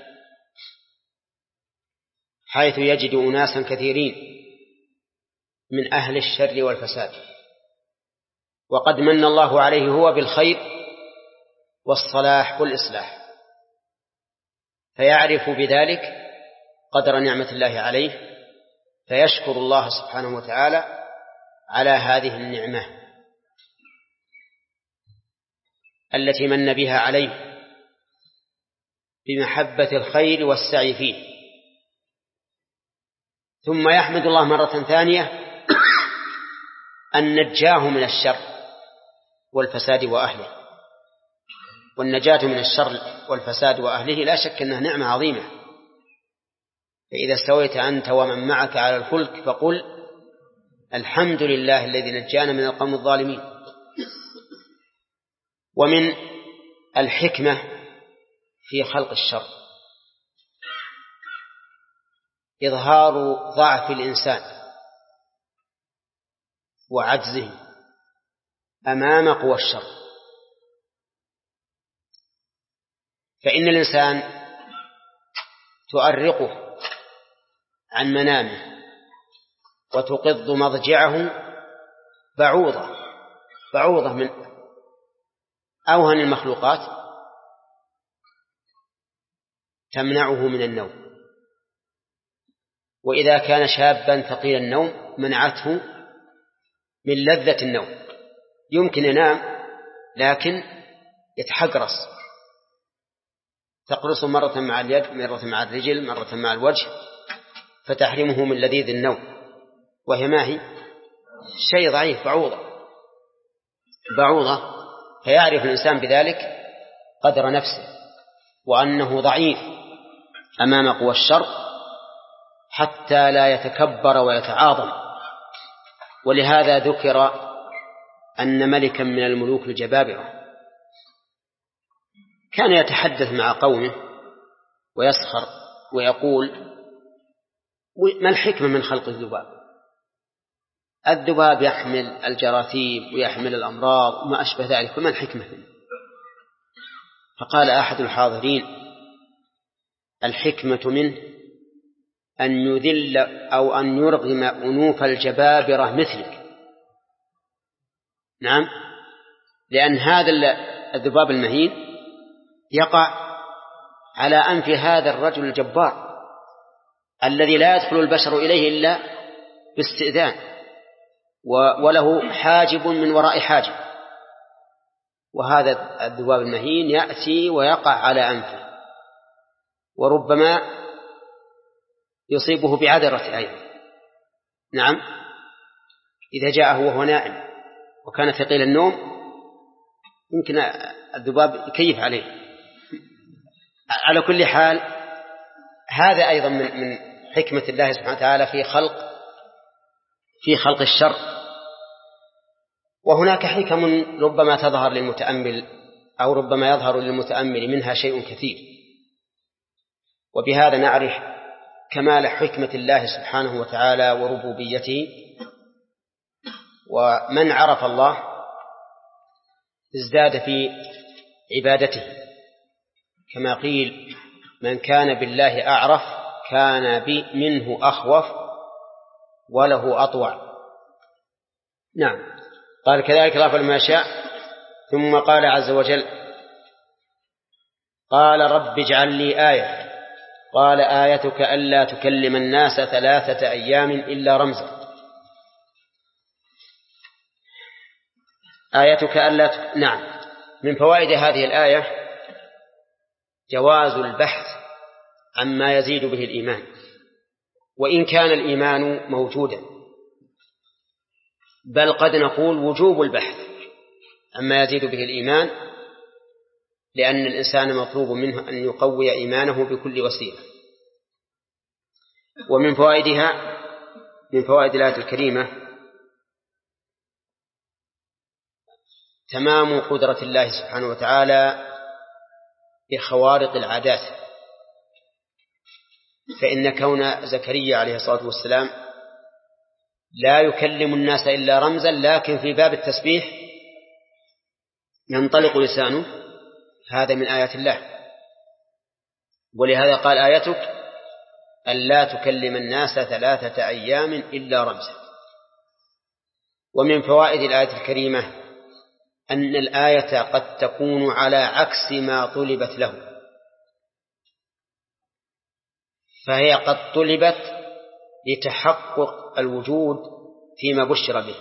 حيث يجد أناسا كثيرين من أهل الشر والفساد وقد من الله عليه هو بالخير والصلاح والإصلاح، فيعرف بذلك قدر نعمة الله عليه فيشكر الله سبحانه وتعالى على هذه النعمة التي من بها عليه بمحبة الخير والسعي فيه. ثم يحمد الله مرة ثانية أن نجاه من الشر والفساد وأهله، والنجاة من الشر والفساد وأهله لا شك أنها نعمة عظيمة. فإذا استويت أنت ومن معك على الفلك فقل الحمد لله الذي نجانا من القوم الظالمين. ومن الحكمة في خلق الشر إظهار ضعف الإنسان وعجزه أمام قوى الشر. فإن الإنسان تؤرقه عن منامه وتقض مضجعه بعوضة بعوضة من أوهن المخلوقات تمنعه من النوم. وإذا كان شابا ثقيل النوم منعته من لذة النوم، يمكن ينام لكن يتحقرص، تقرص مرة مع اليد مرة مع الرجل مرة مع الوجه فتحرمه من لذيذ النوم، وهي ما هي شيء ضعيف بعوضة بعوضة. فيعرف الإنسان بذلك قدر نفسه وأنه ضعيف أمام قوى الشر حتى لا يتكبر ويتعاظم. ولهذا ذكر أن ملكا من الملوك الجبابرة كان يتحدث مع قومه ويسخر ويقول ما الحكمة من خلق الذباب؟ الذباب يحمل الجراثيم ويحمل الأمراض وما أشبه ذلك، وما الحكمة فيه؟ فقال أحد الحاضرين الحكمة منه أن يذل أو أن يرغم أنوف الجبابرة مثلك. نعم، لأن هذا الذباب المهين يقع على أنف هذا الرجل الجبار الذي لا يدخل البشر إليه إلا باستئذان، وله حاجب من وراء حاجب، وهذا الذباب المهين يأتي ويقع على أنفه وربما يصيبه بعذرة أيضا. نعم، إذا جاءه وهو نائم وكان ثقيل النوم يمكن الذباب يكيف عليه. على كل حال هذا أيضا من من حكمة الله سبحانه وتعالى في خلق في خلق الشر. وهناك حكم ربما تظهر للمتأمل أو ربما يظهر للمتأمل منها شيء كثير، وبهذا نعرف كمال حكمة الله سبحانه وتعالى وربوبيته. ومن عرف الله ازداد في عبادته، كما قيل من كان بالله أعرف كان بي منه أخوف وله أطوع. نعم، قال كذلك الله فعل ما يشاء. ثم قال عز وجل قال رب اجعل لي آية، قال آيتك ألا تكلم الناس ثلاثة أيام إلا رمزا. آيتك ألا ت... نعم، من فوائد هذه الآية جواز البحث عما يزيد به الإيمان، وإن كان الإيمان موجودا، بل قد نقول وجوب البحث عما يزيد به الإيمان، لأن الإنسان مطلوب منه أن يقوي إيمانه بكل وسيلة. ومن فوائدها من فوائد الآية الكريمة تمام قدرة الله سبحانه وتعالى بخوارق العادات، فإن كون زكريا عليه الصلاة والسلام لا يكلم الناس إلا رمزا، لكن في باب التسبيح ينطلق لسانه، هذا من آيات الله. ولهذا قال آيتك ألا تكلم الناس ثلاثة أيام إلا رمزا. ومن فوائد الآية الكريمة أن الآية قد تكون على عكس ما طلبت له، فهي قد طلبت لتحقق الوجود فيما بشر به،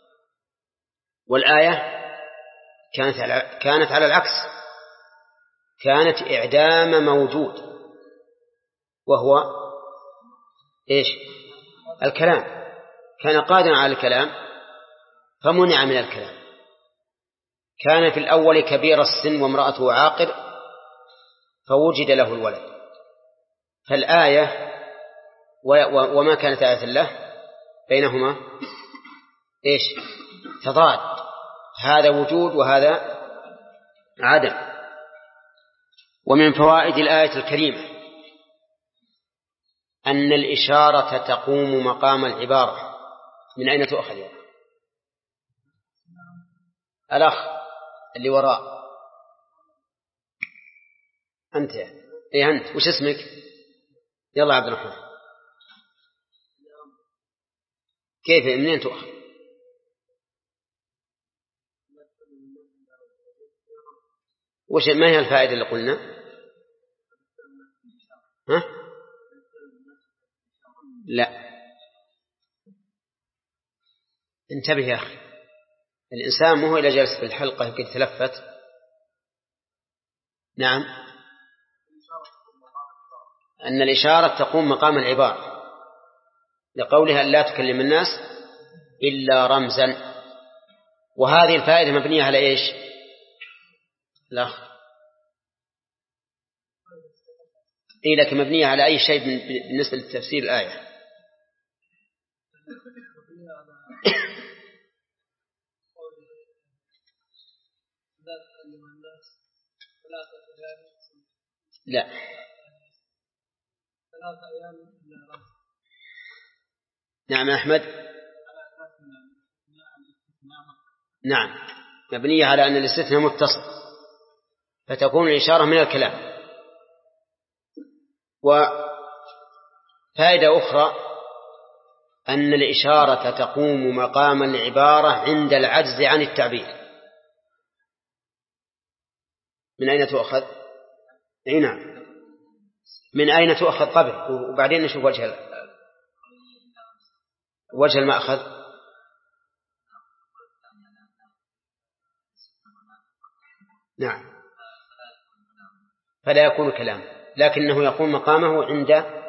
والآية كانت على, كانت على العكس، كانت إعدام موجود وهو إيش؟ الكلام. كان قادرا على الكلام فمنع من الكلام. كان في الأول كبير السن وامرأته عاقر فوجد له الولد. فالآية وما كانت آية الله بينهما إيش؟ تضاد، هذا وجود وهذا عدم. ومن فوائد الآية الكريمة أن الإشارة تقوم مقام العبارة. من أين تؤخذ يا الأخ اللي وراء؟ أنت إيه أنت؟ وش اسمك؟ يلا عبد الرحمن. كيف منين تؤخذ؟ وش ما هي الفائدة اللي قلنا؟ ها؟ لا، انتبه يا أخي، الإنسان مو إلى جالس في الحلقة قد تلفت. نعم، أن الإشارة تقوم مقام العبارة لقولها لا تكلم الناس إلا رمزا. وهذه الفائدة مبنية على إيش؟ لا إيه، لكن مبنية على أي شيء بالنسبة لتفسير الآية؟ لا، نعم أحمد. نعم، مبنية على أن الاستثناء متصل فتكون الإشارة من الكلام. وفائدة أخرى أن الإشارة تقوم مقام العبارة عند العجز عن التعبير. من أين تؤخذ؟ نعم، من أين تؤخذ قبل وبعدين نشوف وجه وجه المأخذ. نعم، فلا يكون كلام، لكنه يقوم مقامه عند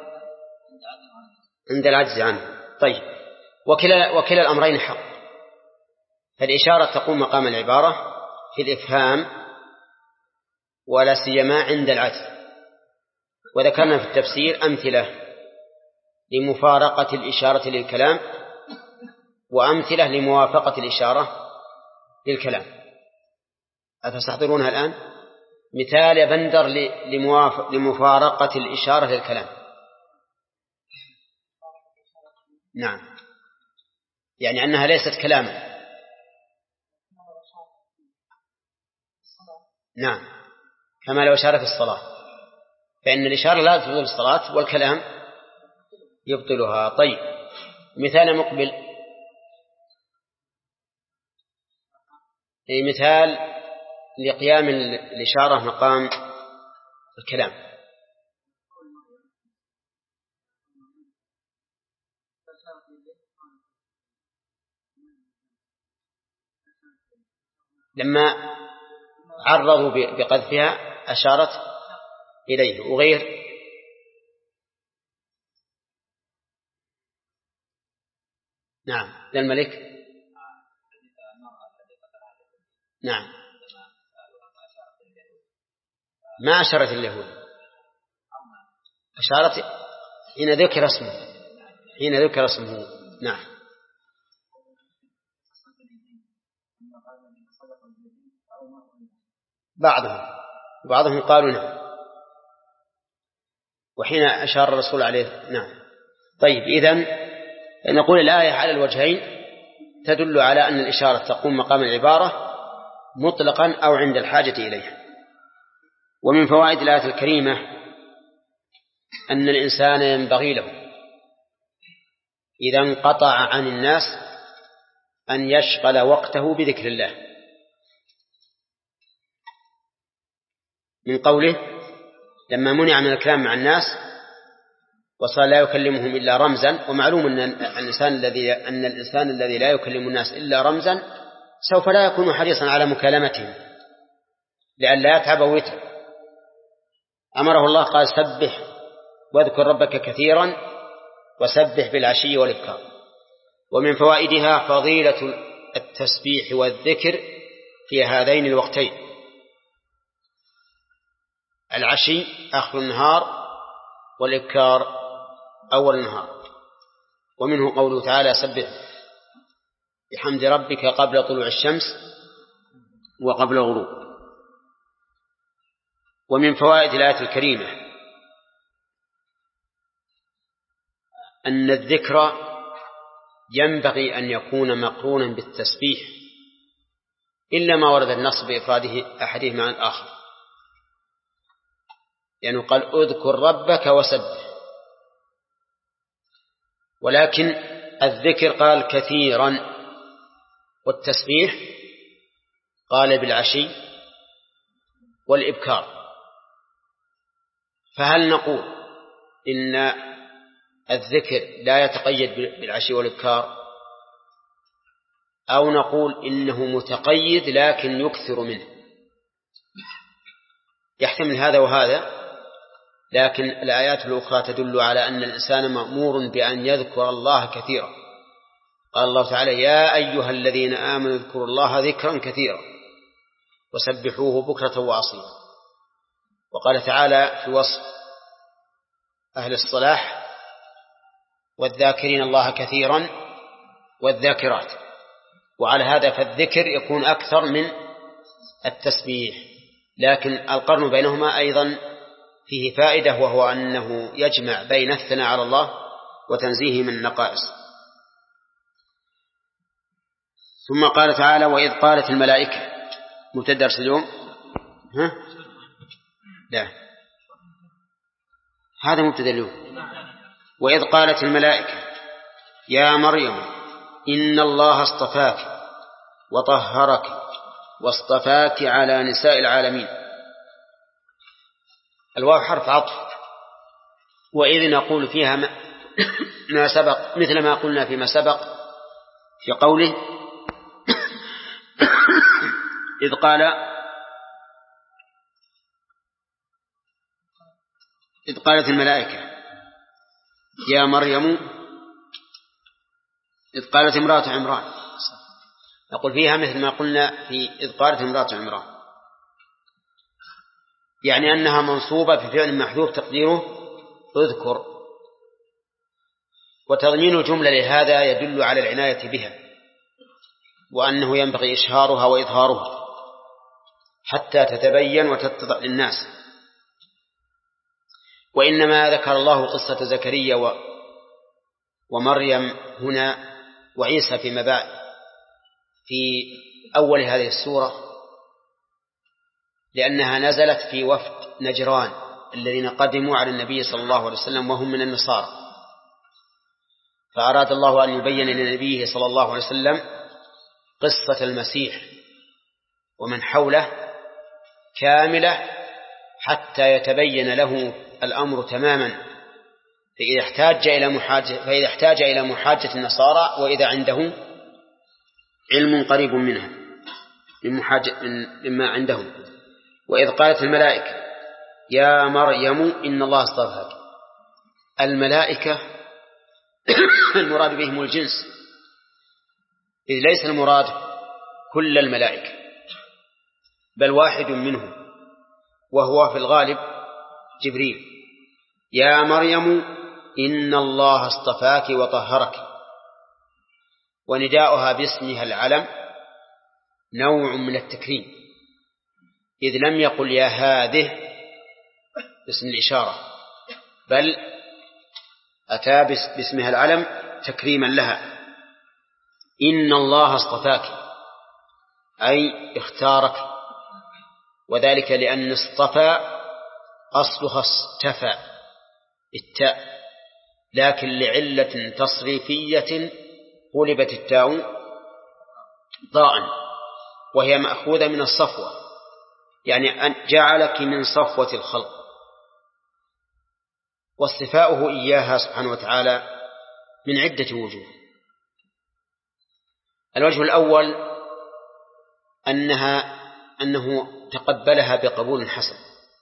عند العجز عنه. طيب، وكلا وكلا الأمرين حق. فالإشارة تقوم مقام العبارة في الإفهام ولا سيما عند العجز. وذكرنا في التفسير أمثلة لمفارقة الإشارة للكلام وأمثلة لموافقة الإشارة للكلام. أتستحضرونها الآن؟ مثال بندر لمفارقة الإشارة للكلام. نعم، يعني أنها ليست كلاما. نعم، كما لو أشار في الصلاة، فإن الإشارة لا تبطل الصلاة والكلام يبطلها. طيب، مثال مقبل، أي مثال لقيام الإشارة مقام الكلام. لما عرضوا بقذفها أشارت إليه. وغير نعم للملك نعم ما أشارت اليهود، أشارت حين ذكر اسمه حين ذكر اسمه نعم. بعضهم بعضهم قالوا نعم، وحين أشار الرسول عليه نعم. طيب إذن نقول الآية على الوجهين تدل على أن الإشارة تقوم مقام العبارة مطلقا أو عند الحاجة إليها. ومن فوائد الآية الكريمة أن الإنسان ينبغي له إذا انقطع عن الناس أن يشغل وقته بذكر الله، من قوله لما منع من الكلام مع الناس وصار لا يكلمهم إلا رمزا. ومعلوم أن الإنسان الذي أن الإنسان الذي لا يكلم الناس إلا رمزا سوف لا يكون حريصا على مكالمتهم لئلا يتعب ويتعب. أمره الله قال سبح واذكر ربك كثيرا وسبح بالعشي والإبكار. ومن فوائدها فضيلة التسبيح والذكر في هذين الوقتين، العشي آخر النهار والإبكار أول النهار. ومنه قوله تعالى سبح بحمد ربك قبل طلوع الشمس وقبل الغروب. ومن فوائد الآية الكريمة أن الذكر ينبغي أن يكون مقرونا بالتسبيح إلا ما ورد النص بإفراده أحدهما عن الآخر، يعني قال اذكر ربك وسبح، ولكن الذكر قال كثيرا والتسبيح قال بالعشي والإبكار. فهل نقول إن الذكر لا يتقيد بالعشي والإبكار، أو نقول إنه متقيد لكن يكثر منه؟ يحتمل هذا وهذا، لكن الآيات الأخرى تدل على أن الإنسان مأمور بأن يذكر الله كثيرا. قال الله تعالى يا أيها الذين آمنوا اذكروا الله ذكرا كثيرا وسبحوه بكرة وأصيلا. وقال تعالى في وصف أهل الصلاح والذاكرين الله كثيرا والذاكرات. وعلى هذا فالذكر يكون أكثر من التسبيح، لكن القرن بينهما أيضا فيه فائدة، وهو أنه يجمع بين الثناء على الله وتنزيه من النقائص. ثم قال تعالى وإذ قالت الملائكة مبتدأ درس اليوم ها؟ لا هذا مبتدأ اليوم. وإذ قالت الملائكة يا مريم إن الله اصطفاك وطهرك واصطفاك على نساء العالمين. الواو حرف عطف، وإذ نقول فيها ما سبق مثل ما قلنا فيما سبق في قوله إذ قال إذ قالت الملائكة يا مريم إذ قالت امرأة عمران، نقول فيها مثل ما قلنا في إذ قالت امرأة عمران، يعني أنها منصوبة في فعل محذوف تقديره اذكر. وتضمين الجملة لهذا يدل على العناية بها، وأنه ينبغي إشهارها وإظهارها حتى تتبين وتتضح للناس. وإنما ذكر الله قصة زكريا و... ومريم هنا وعيسى فيما بعد في أول هذه السورة لأنها نزلت في وفد نجران الذين قدموا على النبي صلى الله عليه وسلم وهم من النصارى، فأراد الله أن يبين لنبيه صلى الله عليه وسلم قصة المسيح ومن حوله كاملة حتى يتبين له الأمر تماما، فإذا احتاج إلى محاجة فإذا احتاج إلى محاجة النصارى وإذا عنده علم قريب منها. مما عندهم. وإذ قالت الملائكة يا مريم إن الله اصطفاك. الملائكة المراد بهم الجنس، إذ ليس المراد كل الملائكة، بل واحد منهم وهو في الغالب جبريل. يا مريم إن الله اصطفاك وطهرك. ونداؤها باسمها العلم نوع من التكريم، إذ لم يقل يا هذه باسم الإشارة، بل أتى باسمها العلم تكريما لها. إن الله اصطفاك أي اختارك، وذلك لأن اصطفى أصلها استفى التاء، لكن لعلة تصريفية قلبت التاء ضاء، وهي مأخوذة من الصفوة، يعني أن جعلك من صفوة الخلق. واصطفاؤه إياها سبحانه وتعالى من عدة وجوه. الوجه الأول أنها أنه تقبلها بقبول حسن،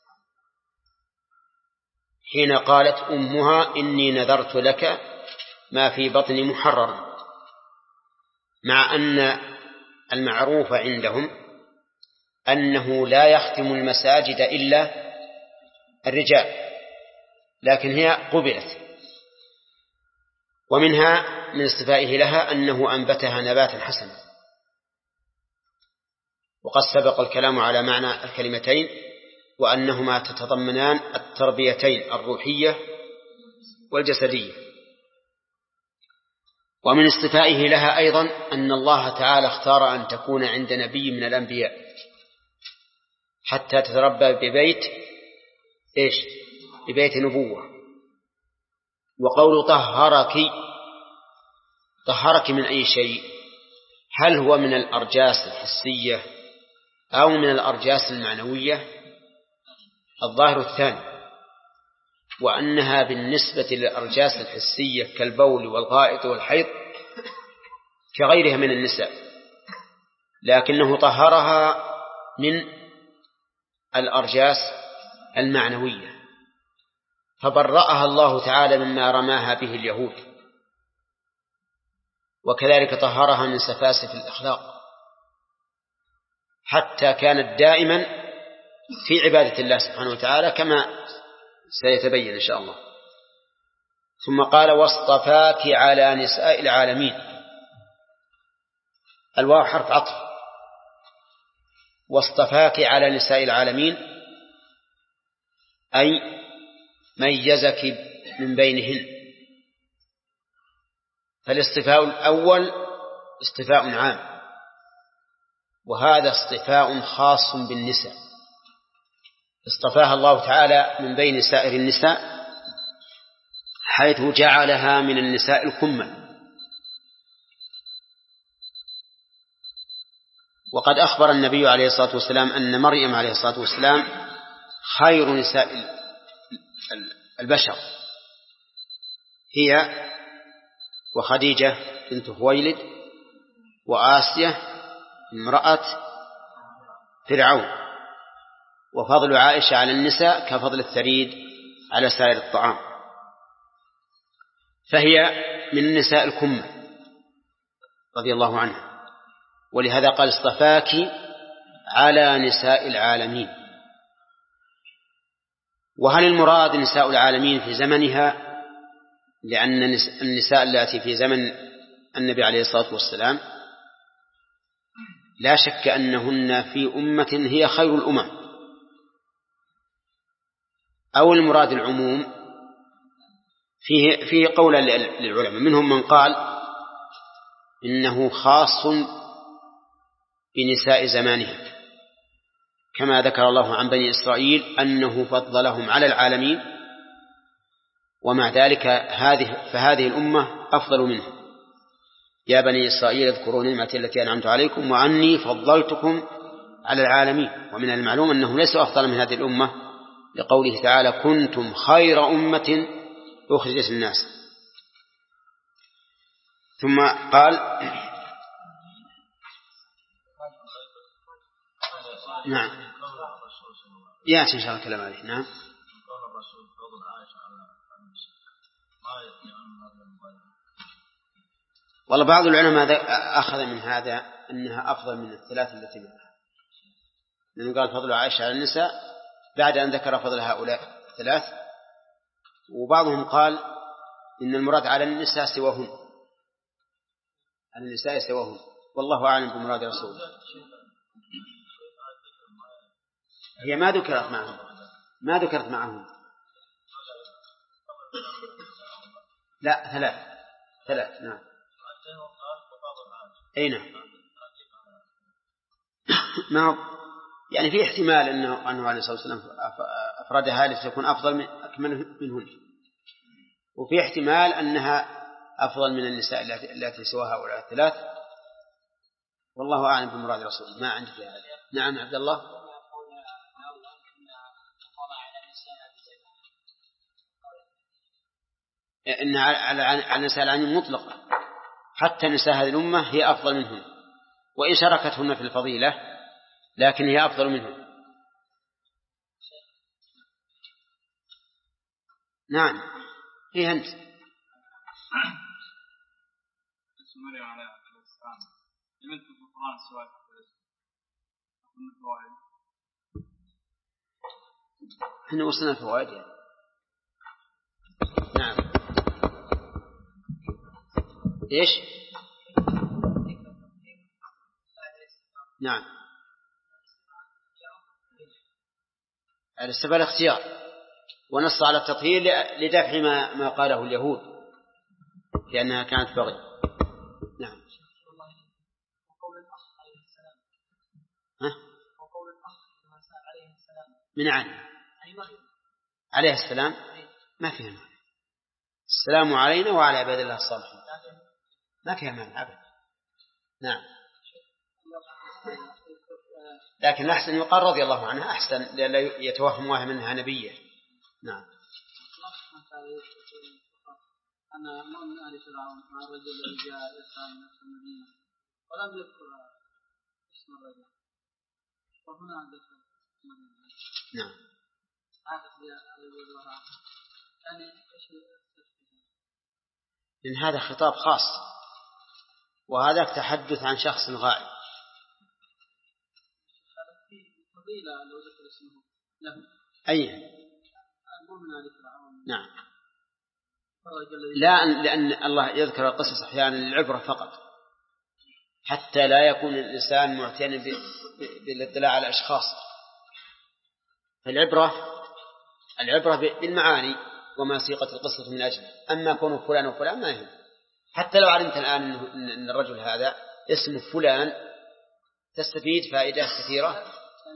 حين قالت أمها إني نذرت لك ما في بطني محررا، مع أن المعروف عندهم أنه لا يختم المساجد إلا الرجال، لكن هي قبلت. ومنها من اصطفائه لها أنه أنبتها نباتا حسنا. وقد سبق الكلام على معنى الكلمتين وأنهما تتضمنان التربيتين الروحية والجسدية. ومن اصطفائه لها أيضا أن الله تعالى اختار أن تكون عند نبي من الأنبياء حتى تتربى ببيت إيش؟ ببيت نبوة. وقول طهرك، طهرك من أي شيء؟ هل هو من الأرجاس الحسية أو من الأرجاس المعنوية؟ الظاهر الثاني، وأنها بالنسبة للأرجاس الحسية كالبول والغائط والحيض كغيرها من النساء، لكنه طهرها من الأرجاس المعنوية، فبرأها الله تعالى مما رماها به اليهود. وكذلك طهرها من سفاسف الأخلاق، حتى كانت دائما في عبادة الله سبحانه وتعالى كما سيتبين إن شاء الله. ثم قال واصطفاك على نساء العالمين. الواو حرف عطف. واصطفاك على نساء العالمين أي ميزك من بينهن. فالاصطفاء الأول اصطفاء عام، وهذا اصطفاء خاص بالنساء، اصطفاها الله تعالى من بين سائر النساء حيث جعلها من النساء الكمل. وقد أخبر النبي عليه الصلاة والسلام أن مريم عليه الصلاة والسلام خير نساء البشر، هي وخديجة بنت خويلد وآسية امرأة فرعون. وفضل عائشة على النساء كفضل الثريد على سائر الطعام، فهي من النساء الكمة رضي الله عنها. ولهذا قال اصطفاك على نساء العالمين. وهل المراد نساء العالمين في زمنها؟ لأن النساء التي في زمن النبي عليه الصلاة والسلام لا شك أنهن في أمة هي خير الأمم، أو المراد العموم؟ فيه, فيه قول للعلماء، منهم من قال إنه خاص بنساء زمانها، كما ذكر الله عن بني إسرائيل أنه فضلهم على العالمين، ومع ذلك هذه فهذه الأمة أفضل منهم. يا بني إسرائيل اذكروا نعمتي التي أنعمت عليكم وأني فضلتكم على العالمين. ومن المعلوم أنه ليس أفضل من هذه الأمة، لقوله تعالى كنتم خير أمة أخرجت الناس. ثم قال نعم يأتي إن شاء الله كلام عليه. نعم. والله بعض العلماء أخذ من هذا أنها أفضل من الثلاث التي معها، لأنه قال فضل عائشة على النساء بعد أن ذكر فضل هؤلاء الثلاث. وبعضهم قال إن المراد على النساء سواهن، على النساء سواهن، والله أعلم بمراد رسوله. هي ما ذكرت معهم، ما ذكرت معهم. لا ثلاث ثلاث. نعم. أين ما يعني في احتمال أنه أنه عليه الصلاة والسلام أفردها لتكون أفضل من أكمل منهن، وفي احتمال أنها أفضل من النساء التي سواها هؤلاء الثلاث، والله أعلم بمراد رسوله، ما عندي في هذا. نعم عبد الله. إن على النساء العين مطلقة، حتى نساء هذه الأمة هي أفضل منهم، وإن شاركتهن في الفضيلة لكن هي أفضل منهم. نعم هي أنت. احنا وصلنا الفوائد يعني. نعم. ايش؟ نعم على السبب الاختيار، ونص على التطهير لدفع ما ما قاله اليهود لأنها كانت بغي. نعم. ها؟ من عن عليه السلام ما فيها معنى. السلام علينا وعلى عباد الله الصالحين ما فيها معنى أبدا. نعم. لكن أحسن يقال رضي الله عنها أحسن لأن يتوهم واحد منها نبيه. نعم. أنا ما من آل فرعون مع الرجل الذي جاء يسعى من المدينة ولم يذكر اسم الرجل، وهنا ذكر اسم الرجل. نعم. لأن هذا خطاب خاص، وهذا تحدث عن شخص غائب. أي نعم. لا، لأن الله يذكر القصص أحيانا للعبرة فقط، حتى لا يكون الإنسان معتني بالاطلاع على الأشخاص. العبرة العبرة بالمعاني وما سيقت القصة من أجله، أما كونه فلان وفلان ما يهم. حتى لو علمت الآن أن الرجل هذا اسمه فلان تستفيد فائدة كثيرة.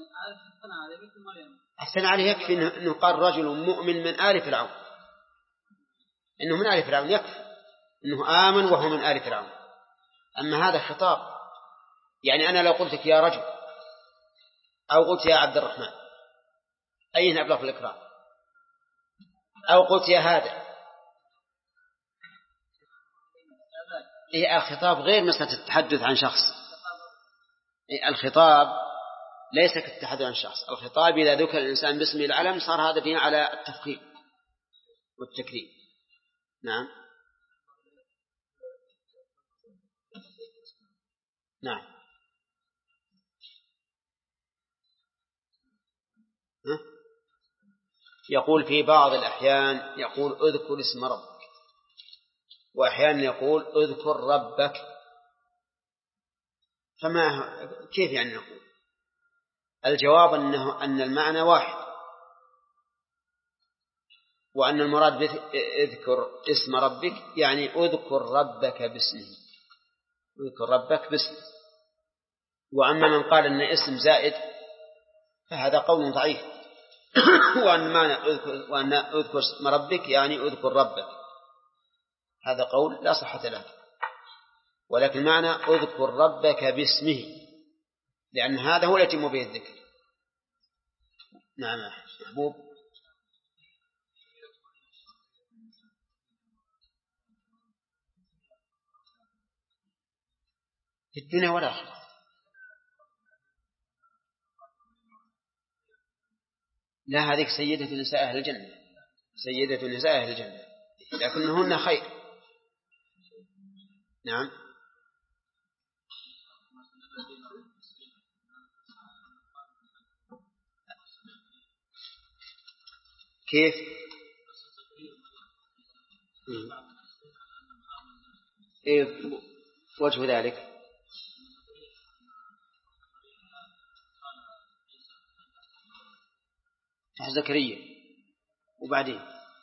أحسن عليه يكفي أنه قال رجل مؤمن من آل فرعون، إنه من آل فرعون يكفي إنه آمن وهو من آل فرعون. أما هذا خطاب، يعني أنا لو قلتك يا رجل أو قلت يا عبد الرحمن أين أبلغ في الإكرام، أو قلت يا هذا، إيه الخطاب غير مسألة التحدث عن شخص. إيه الخطاب ليس كالتحدث عن شخص. الخطاب إذا ذكر الإنسان باسمه العلم صار هذا فيه على التفخيم والتكريم. نعم. نعم. ها؟ يقول في بعض الأحيان يقول اذكر اسم ربك، وأحيانا يقول اذكر ربك، فما كيف يعني نقول؟ الجواب أنه أن المعنى واحد، وأن المراد اذكر اسم ربك يعني اذكر ربك باسمه، اذكر ربك باسمه. وأما من قال أن اسم زائد فهذا قول ضعيف، وأن معنى اذكر وأن اذكر اسم ربك يعني اذكر ربك، هذا قول لا صحة له. ولكن معنى اذكر ربك باسمه، لأن هذا هو يتم به الذكر. نعم محبوب. في الدنيا والآخرة. لا، هذه سيدة نساء أهل الجنة، سيدة نساء أهل الجنة، لكنهن خير. نعم. كيف؟ إيه وجه ذلك؟ زكريا وبعدين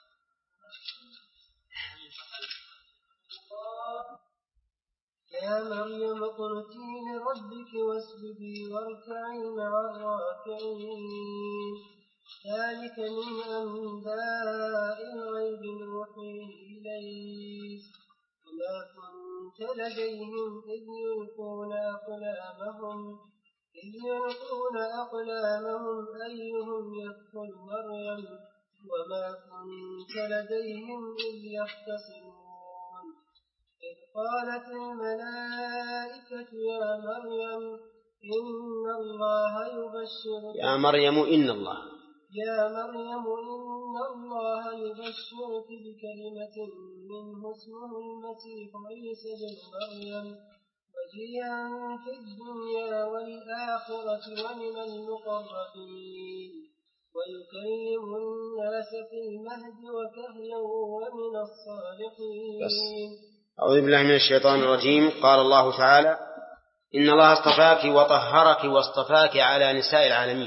يا مريم اقنتي لربك واسجدي واركعي مع الراكعين ذلك من أنباء الغيب نوحيه إليك وما كنت لديهم إذ يلقون أقلامهم إذ يلقون أقلامهم أيهم يكفل مريم وما كنت لديهم إذ يختصمون إذ قالت الملائكة يا مريم إن الله يبشرك يا مريم إن الله يا مريم إن الله يبشرك بكلمة منه اسمه المسيح عيسى بن مريم وجيها في الدنيا والآخرة ومن المقربين ويكلم الناس في المهد وكهلا ومن الصالحين. أعوذ بالله من الشيطان الرجيم. قال الله تعالى: إن الله اصطفاك وطهرك واصطفاك على نساء العالمين.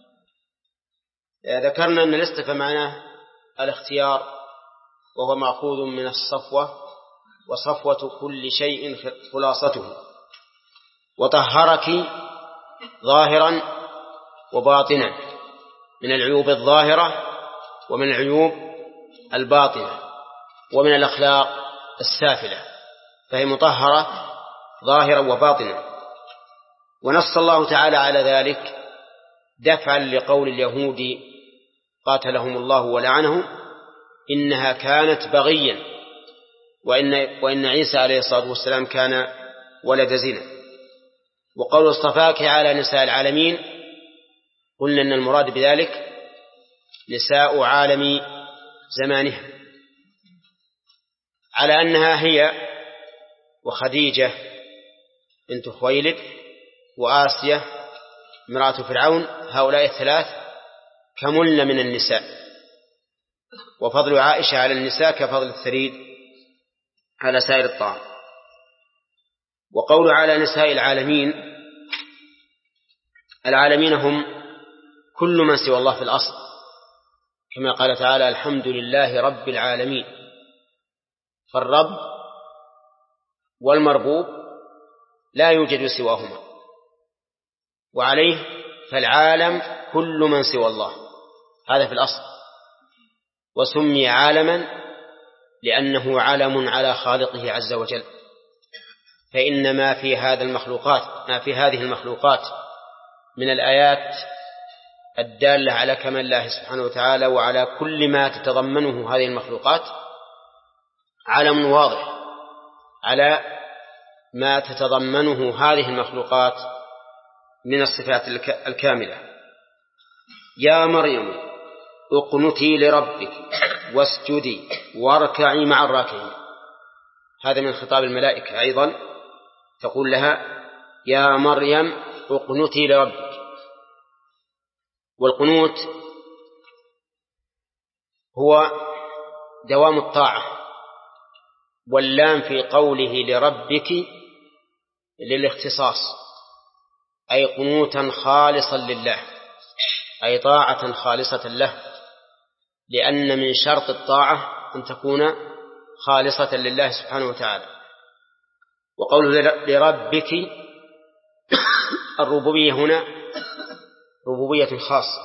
ذكرنا أن الاصطفاء معناه الاختيار، وهو مأخوذ من الصفوة، وصفوة كل شيء خلاصته. وطهرك ظاهرا وباطنا، من العيوب الظاهرة ومن العيوب الباطنة ومن الأخلاق السافلة، فهي مطهرة ظاهرا وباطنا. ونص الله تعالى على ذلك دفعا لقول اليهود قاتلهم الله ولعنهم إنها كانت بغيا، وإن, وإن عيسى عليه الصلاة والسلام كان ولد زنا. وقول اصطفاك على نساء العالمين قلنا أن المراد بذلك نساء عالم زمانها، على أنها هي وخديجة بنت خويلد وآسية امرأة فرعون، هؤلاء الثلاث كملن من النساء، وفضل عائشة على النساء كفضل الثريد على سائر الطعام. وقول على نساء العالمين، العالمين هم كل من سوى الله في الأصل، كما قال تعالى: الحمد لله رب العالمين. فالرب والمربوب لا يوجد سواهما، وعليه فالعالم كل من سوى الله، هذا في الأصل. وسمي عالما لأنه علم على خالقه عز وجل، فإن ما في هذا المخلوقات ما في هذه المخلوقات من الآيات الدالة على كمال الله سبحانه وتعالى وعلى كل ما تتضمنه هذه المخلوقات علم واضح على ما تتضمنه هذه المخلوقات من الصفات الكاملة. يا مريم اقنتي لربك واسجدي واركعي مع الراكعين، هذا من خطاب الملائكة أيضا، تقول لها: يا مريم اقنتي لربك. والقنوت هو دوام الطاعة، واللام في قوله لربك للاختصاص، أي قنوتا خالصا لله، أي طاعة خالصة له، لأن من شرط الطاعة أن تكون خالصة لله سبحانه وتعالى. وقوله لربك الربوبية هنا ربوبية خاصة،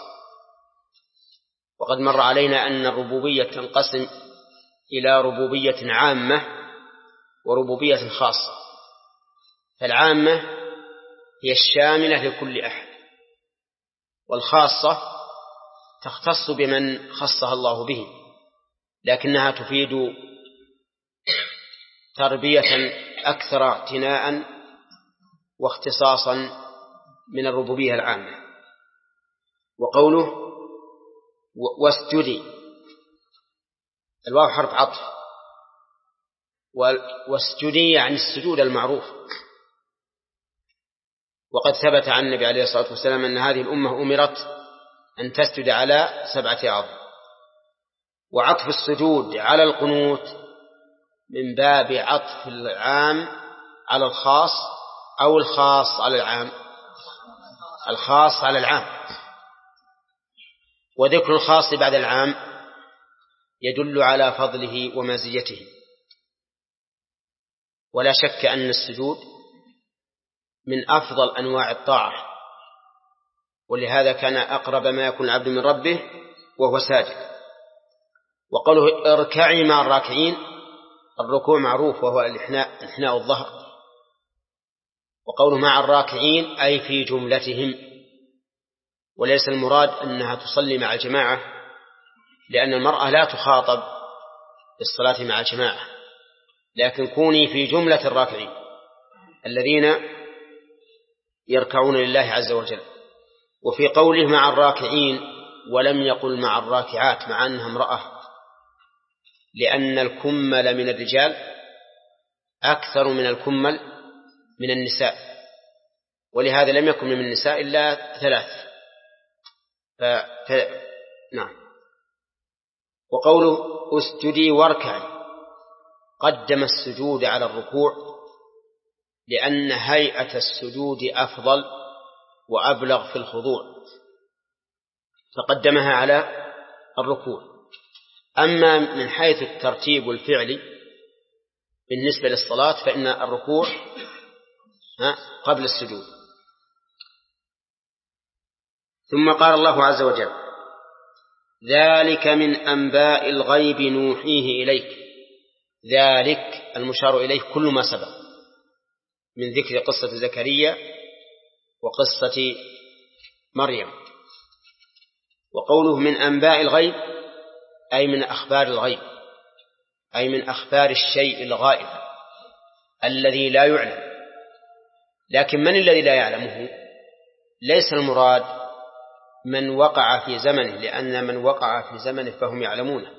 وقد مر علينا أن الربوبية تنقسم إلى ربوبية عامة وربوبية خاصة. فالعامة هي الشاملة لكل أحد، والخاصة تختص بمن خصها الله به، لكنها تفيد تربية أكثر اعتناء واختصاصا من الربوبية العامة. وقوله واسجدي، الواو حرف عطف، واسجدي يعني السجود المعروف. وقد ثبت عن النبي عليه الصلاة والسلام أن هذه الأمة أمرت أن تسجد على سبعة أعظم. وعطف السجود على القنوت من باب عطف العام على الخاص أو الخاص على العام، الخاص على العام. وذكر الخاص بعد العام يدل على فضله ومزيته. ولا شك أن السجود من أفضل أنواع الطاعة، ولهذا كان أقرب ما يكون العبد من ربه وهو ساجد. وقوله اركعي مع الراكعين، الركوع معروف وهو الإحناء، إحناء الظهر. وقوله مع الراكعين أي في جملتهم، وليس المراد أنها تصلي مع الجماعة، لأن المرأة لا تخاطب بالصلاة مع الجماعة، لكن كوني في جملة الراكعين الذين يركعون لله عز وجل. وفي قوله مع الراكعين ولم يقل مع الراكعات مع أنها امرأة، لأن الكمل من الرجال أكثر من الكمل من النساء، ولهذا لم يكن من النساء إلا ثلاث. ف... ف... نعم. وقوله اسجدي واركعي قدم السجود على الركوع، لأن هيئة السجود أفضل وأبلغ في الخضوع، فقدمها على الركوع. أما من حيث الترتيب والفعل بالنسبة للصلاة فإن الركوع قبل السجود. ثم قال الله عز وجل ذلك من أنباء الغيب نوحيه إليك. ذلك المشار إليه كل ما سبق من ذكر قصة زكريا وقصة مريم. وقوله من أنباء الغيب أي من أخبار الغيب، أي من أخبار الشيء الغائب الذي لا يعلم. لكن من الذي لا يعلمه؟ ليس المراد من وقع في زمنه، لأن من وقع في زمنه فهم يعلمونه،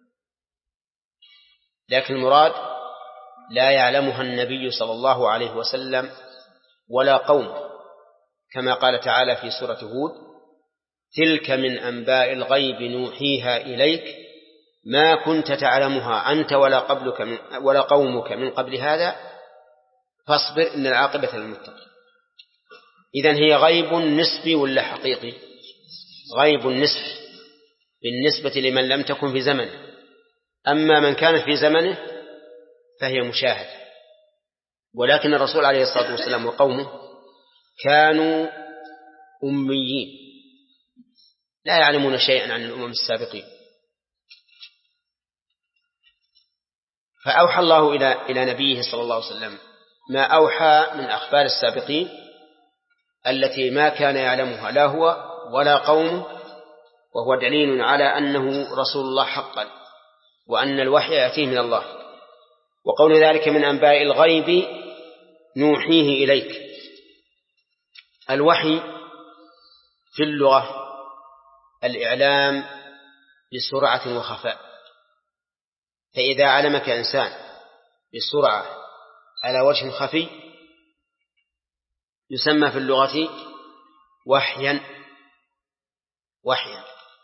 لكن المراد لا يعلمها النبي صلى الله عليه وسلم ولا قوم، كما قال تعالى في سورة هود تلك من أنباء الغيب نوحيها إليك ما كنت تعلمها أنت ولا قبلك من ولا قومك من قبل هذا فاصبر إن العاقبة للمتقين. إذن هي غيب نسبي ولا حقيقي؟ غيب نسبي بالنسبة لمن لم تكن في زمنه، أما من كانت في زمنه فهي مشاهدة. ولكن الرسول عليه الصلاة والسلام وقومه كانوا أميين لا يعلمون شيئا عن الأمم السابقين، فأوحى الله إلى إلى نبيه صلى الله عليه وسلم ما أوحى من أخبار السابقين التي ما كان يعلمها لا هو ولا قومه، وهو دليل على أنه رسول الله حقا وأن الوحي يأتيه من الله. وقول ذلك من أنباء الغيب نوحيه إليك. الوحي في اللغة الإعلام بسرعة وخفاء، فإذا علمك إنسان بسرعة على وجه خفي يسمى في اللغة وحيا وحيا.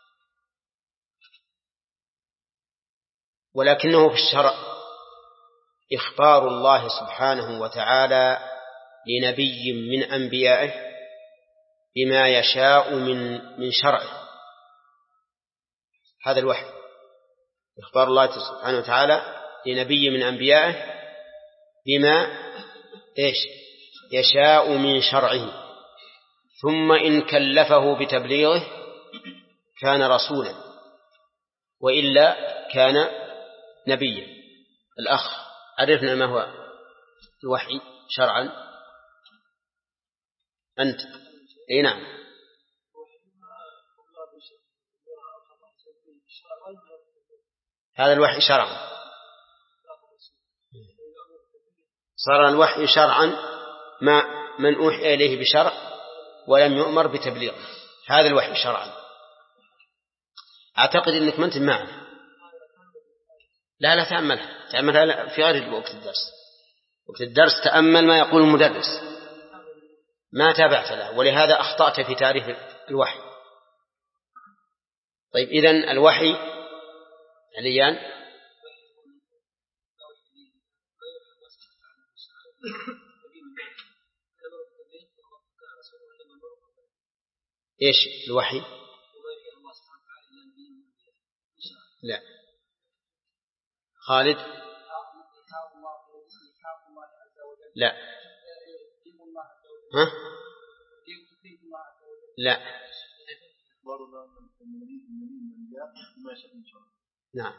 ولكنه في الشرع إخبار الله سبحانه وتعالى لنبي من أنبيائه بما يشاء من من شرعه، هذا الوحي إخبار الله سبحانه وتعالى لنبي من أنبيائه بما إيش يشاء من شرعه، ثم إن كلفه بتبليغه كان رسولا وإلا كان نبيا. الأخ عرفنا ما هو الوحي شرعا؟ أنت أي نعم. هذا الوحي شرعا، صار الوحي شرعا ما من أوحي إليه بشرع ولم يؤمر بتبليغه، هذا الوحي شرعا. أعتقد أنك ما أنت معنا. لا لا تأملها، تأملها في غير وقت الدرس. وقت الدرس تأمل ما يقول المدرس، ما تابعت له، ولهذا أخطأت في تعريف الوحي. طيب إذن الوحي عليان إيش الوحي؟ لا. خالد لا. ها؟ لا. نعم.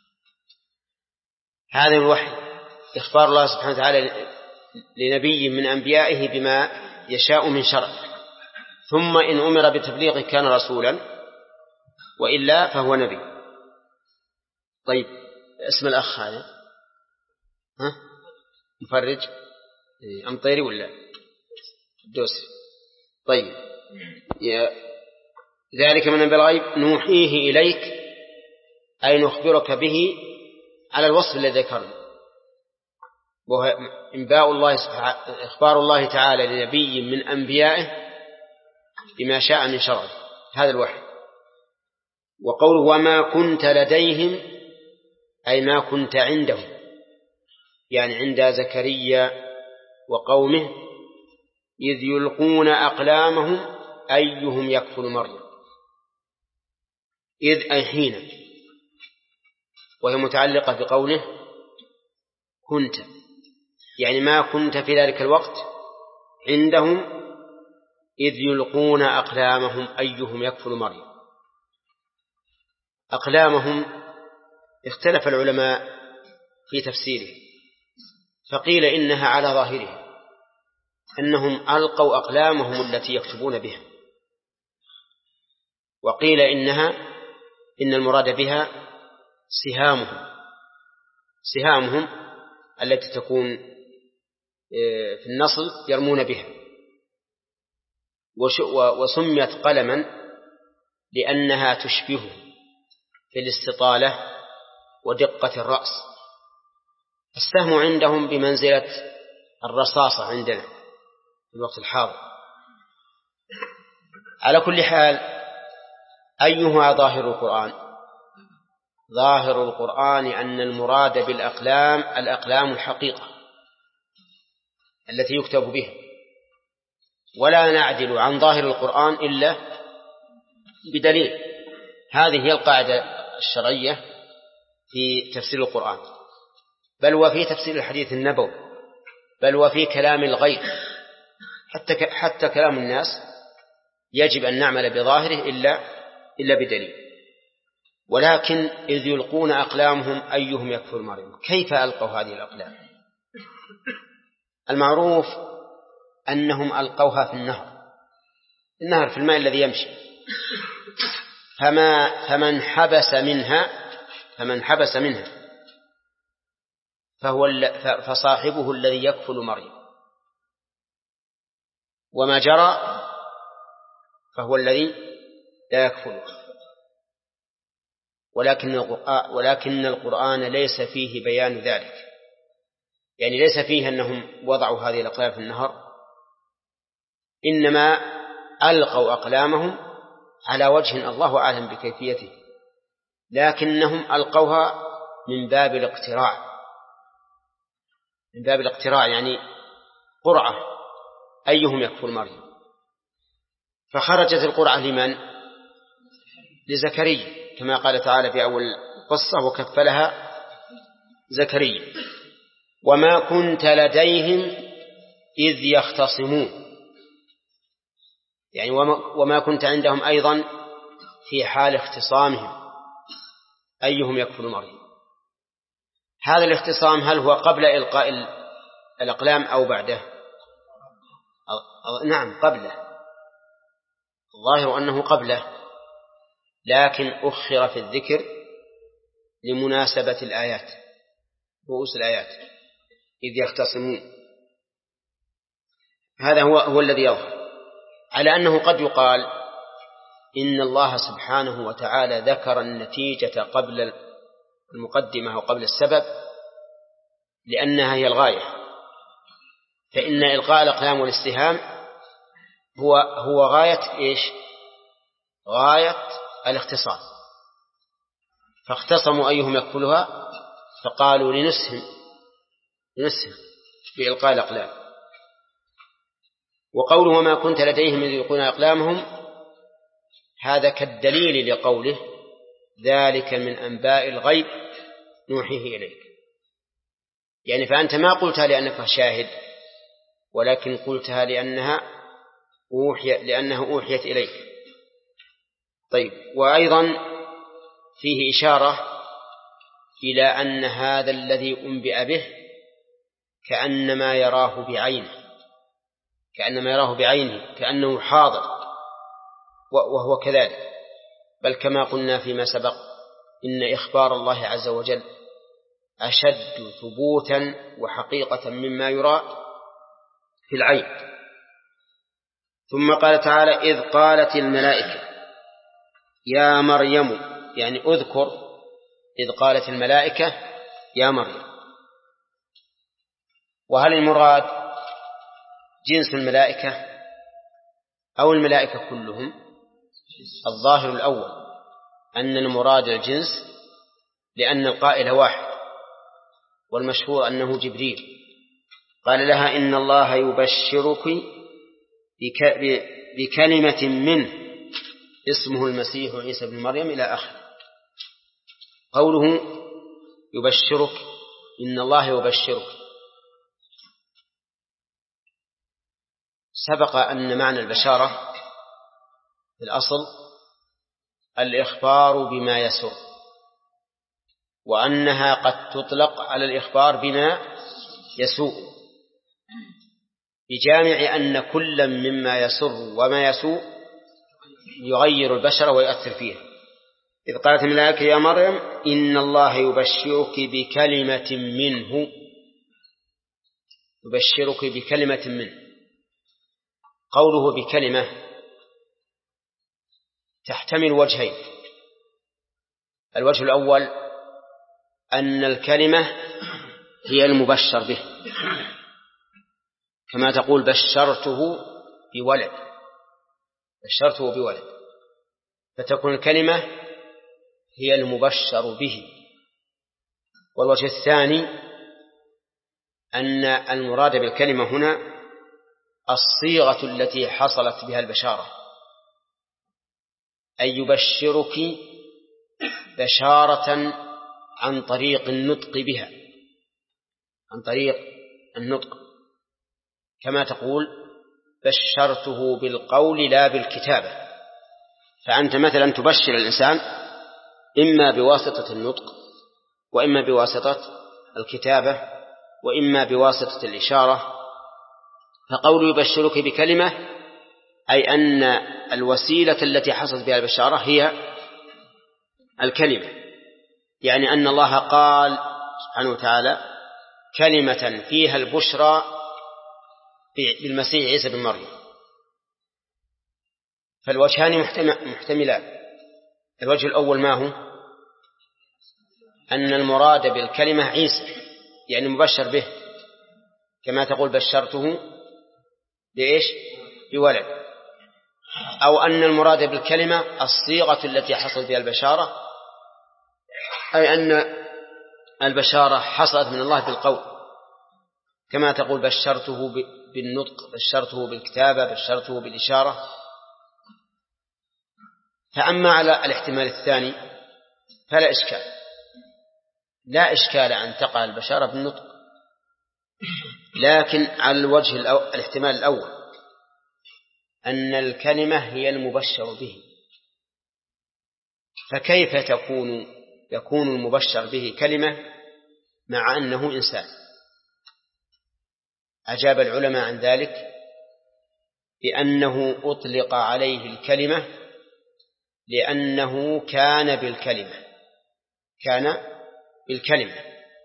هذا الوحي إخبار الله سبحانه وتعالى لنبي من أنبيائه بما يشاء من شرع، ثم إن أمر بتبليغه كان رسولا، وإلا فهو نبي. طيب اسم الأخ هذا ها؟ مفرج أمطيري ولا دوسي؟ طيب ذلك من الغيب نوحيه إليك، أي نخبرك به على الوصف الذي ذكرنا، وهو إنباء الله سبحانه، إخبار الله تعالى لنبي من أنبيائه بما شاء من شرعه، هذا الوحي. وقوله وما كنت لديهم أي ما كنت عندهم، يعني عند زكريا وقومه إذ يلقون أقلامهم أيهم يكفل مريم. إذ أي حين، وهي متعلقة بقوله كنت، يعني ما كنت في ذلك الوقت عندهم إذ يلقون أقلامهم أيهم يكفل مريم. أقلامهم اختلف العلماء في تفسيره، فقيل إنها على ظاهره أنهم ألقوا أقلامهم التي يكتبون بها، وقيل إنها إن المراد بها سهامهم سهامهم التي تكون في النصل يرمون بها، وسميت قلما لأنها تشبهه في الاستطالة ودقة الرأس. السهم عندهم بمنزلة الرصاصة عندنا في الوقت الحاضر. على كل حال أيها ظاهر القرآن؟ ظاهر القرآن أن المراد بالأقلام الأقلام الحقيقة التي يكتب بها، ولا نعدل عن ظاهر القرآن إلا بدليل. هذه هي القاعدة الشرعية في تفسير القرآن، بل وفي تفسير الحديث النبوي، بل وفي كلام الغير، حتى حتى كلام الناس يجب أن نعمل بظاهره إلا إلا بدليل. ولكن إذ يلقون أقلامهم أيهم يكفر مريم، كيف ألقوا هذه الأقلام؟ المعروف أنهم ألقوها في النهر، النهر في الماء الذي يمشي، فما فمن حبس منها فمن حبس منها فهو فصاحبه الذي يكفل مريم، وما جرى فهو الذي لا يكفله. ولكن القرآن, ولكن القرآن ليس فيه بيان ذلك، يعني ليس فيه أنهم وضعوا هذه الأقلام في النهر، إنما ألقوا أقلامهم على وجه الله أعلم بكيفيته، لكنهم ألقوها من باب الاقتراع، من باب الاقتراع يعني قرعة أيهم يكفل مريم. فخرجت القرعة لمن؟ لزكريا، كما قال تعالى في أول قصة وكفلها زكريا. وما كنت لديهم إذ يختصمون، يعني وما كنت عندهم أيضا في حال اختصامهم أيهم يكفل مريم. هذا الاختصام هل هو قبل إلقاء الأقلام أو بعده؟ نعم قبله، الظاهر أنه قبله، لكن أخر في الذكر لمناسبة الآيات، رؤوس الآيات إذ يختصمون. هذا هو, هو الذي يظهر، على أنه قد يقال إن الله سبحانه وتعالى ذكر النتيجة قبل المقدمة وقبل السبب لأنها هي الغاية، فإن إلقاء الأقلام والاستهام هو هو غاية إيش؟ غاية الاختصام، فاختصموا أيهم يكفلها فقالوا لنسهم لنسهم بإلقاء الأقلام. وقوله وما كنت لديهم إذ يلقون أقلامهم هذا كالدليل لقوله ذلك من أنباء الغيب نوحيه إليك، يعني فأنت ما قلتها لأنك شاهد ولكن قلتها لأنها أوحي لأنه أوحيت إليك. طيب، وأيضا فيه إشارة إلى أن هذا الذي أنبئ به كأنما يراه بعينه كأنما يراه بعينه كأنه حاضر، وهو كذلك، بل كما قلنا فيما سبق إن إخبار الله عز وجل أشد ثبوتا وحقيقة مما يرى في العين. ثم قال تعالى إذ قالت الملائكة يا مريم، يعني أذكر إذ قالت الملائكة يا مريم. وهل المراد جنس الملائكة أو الملائكة كلهم؟ الظاهر الأول أن المراد الجنس لأن القائل واحد، والمشهور أنه جبريل قال لها إن الله يبشرك بكلمة منه اسمه المسيح عيسى بن مريم إلى آخر. قوله يبشرك إن الله يبشرك، سبق أن معنى البشارة في الأصل الإخبار بما يسر، وأنها قد تطلق على الإخبار بما يسوء، بجامع أن كل مما يسر وما يسوء يغير البشر ويؤثر فيه. إذ قالت الملائكة يا مريم إن الله يبشرك بكلمة منه، يبشرك بكلمة منه. قوله بكلمة تحتمل وجهين: الوجه الأول أن الكلمة هي المبشر به، كما تقول بشرته بولد بشرته بولد فتكون الكلمة هي المبشر به. والوجه الثاني أن المراد بالكلمة هنا الصيغة التي حصلت بها البشارة، أي يبشرك بشارة عن طريق النطق بها، عن طريق النطق، كما تقول بشرته بالقول لا بالكتابة. فأنت مثلا تبشر الإنسان إما بواسطة النطق وإما بواسطة الكتابة وإما بواسطة الإشارة. فقول يبشرك بكلمة أي أن الوسيلة التي حصلت بها البشارة هي الكلمة، يعني أن الله قال سبحانه وتعالى كلمة فيها البشرى بالمسيح عيسى بن مريم. فالوجهان محتملان. الوجه الأول ما هو؟ أن المراد بالكلمة عيسى، يعني مبشر به، كما تقول بشرته بإيش؟ بولد. أو أن المراد بالكلمة الصيغة التي حصلت بها البشارة، أي أن البشارة حصلت من الله بالقول، كما تقول بشرته بالنطق، بشرته بالكتابة، بشرته بالإشارة. فأما على الاحتمال الثاني فلا إشكال، لا إشكال أن تقع البشارة بالنطق، لكن على الوجه الأول الاحتمال الأول أن الكلمة هي المبشر به. فكيف تكون يكون المبشر به كلمة مع أنه إنسان؟ أجاب العلماء عن ذلك بأنه أطلق عليه الكلمة لأنه كان بالكلمة كان بالكلمة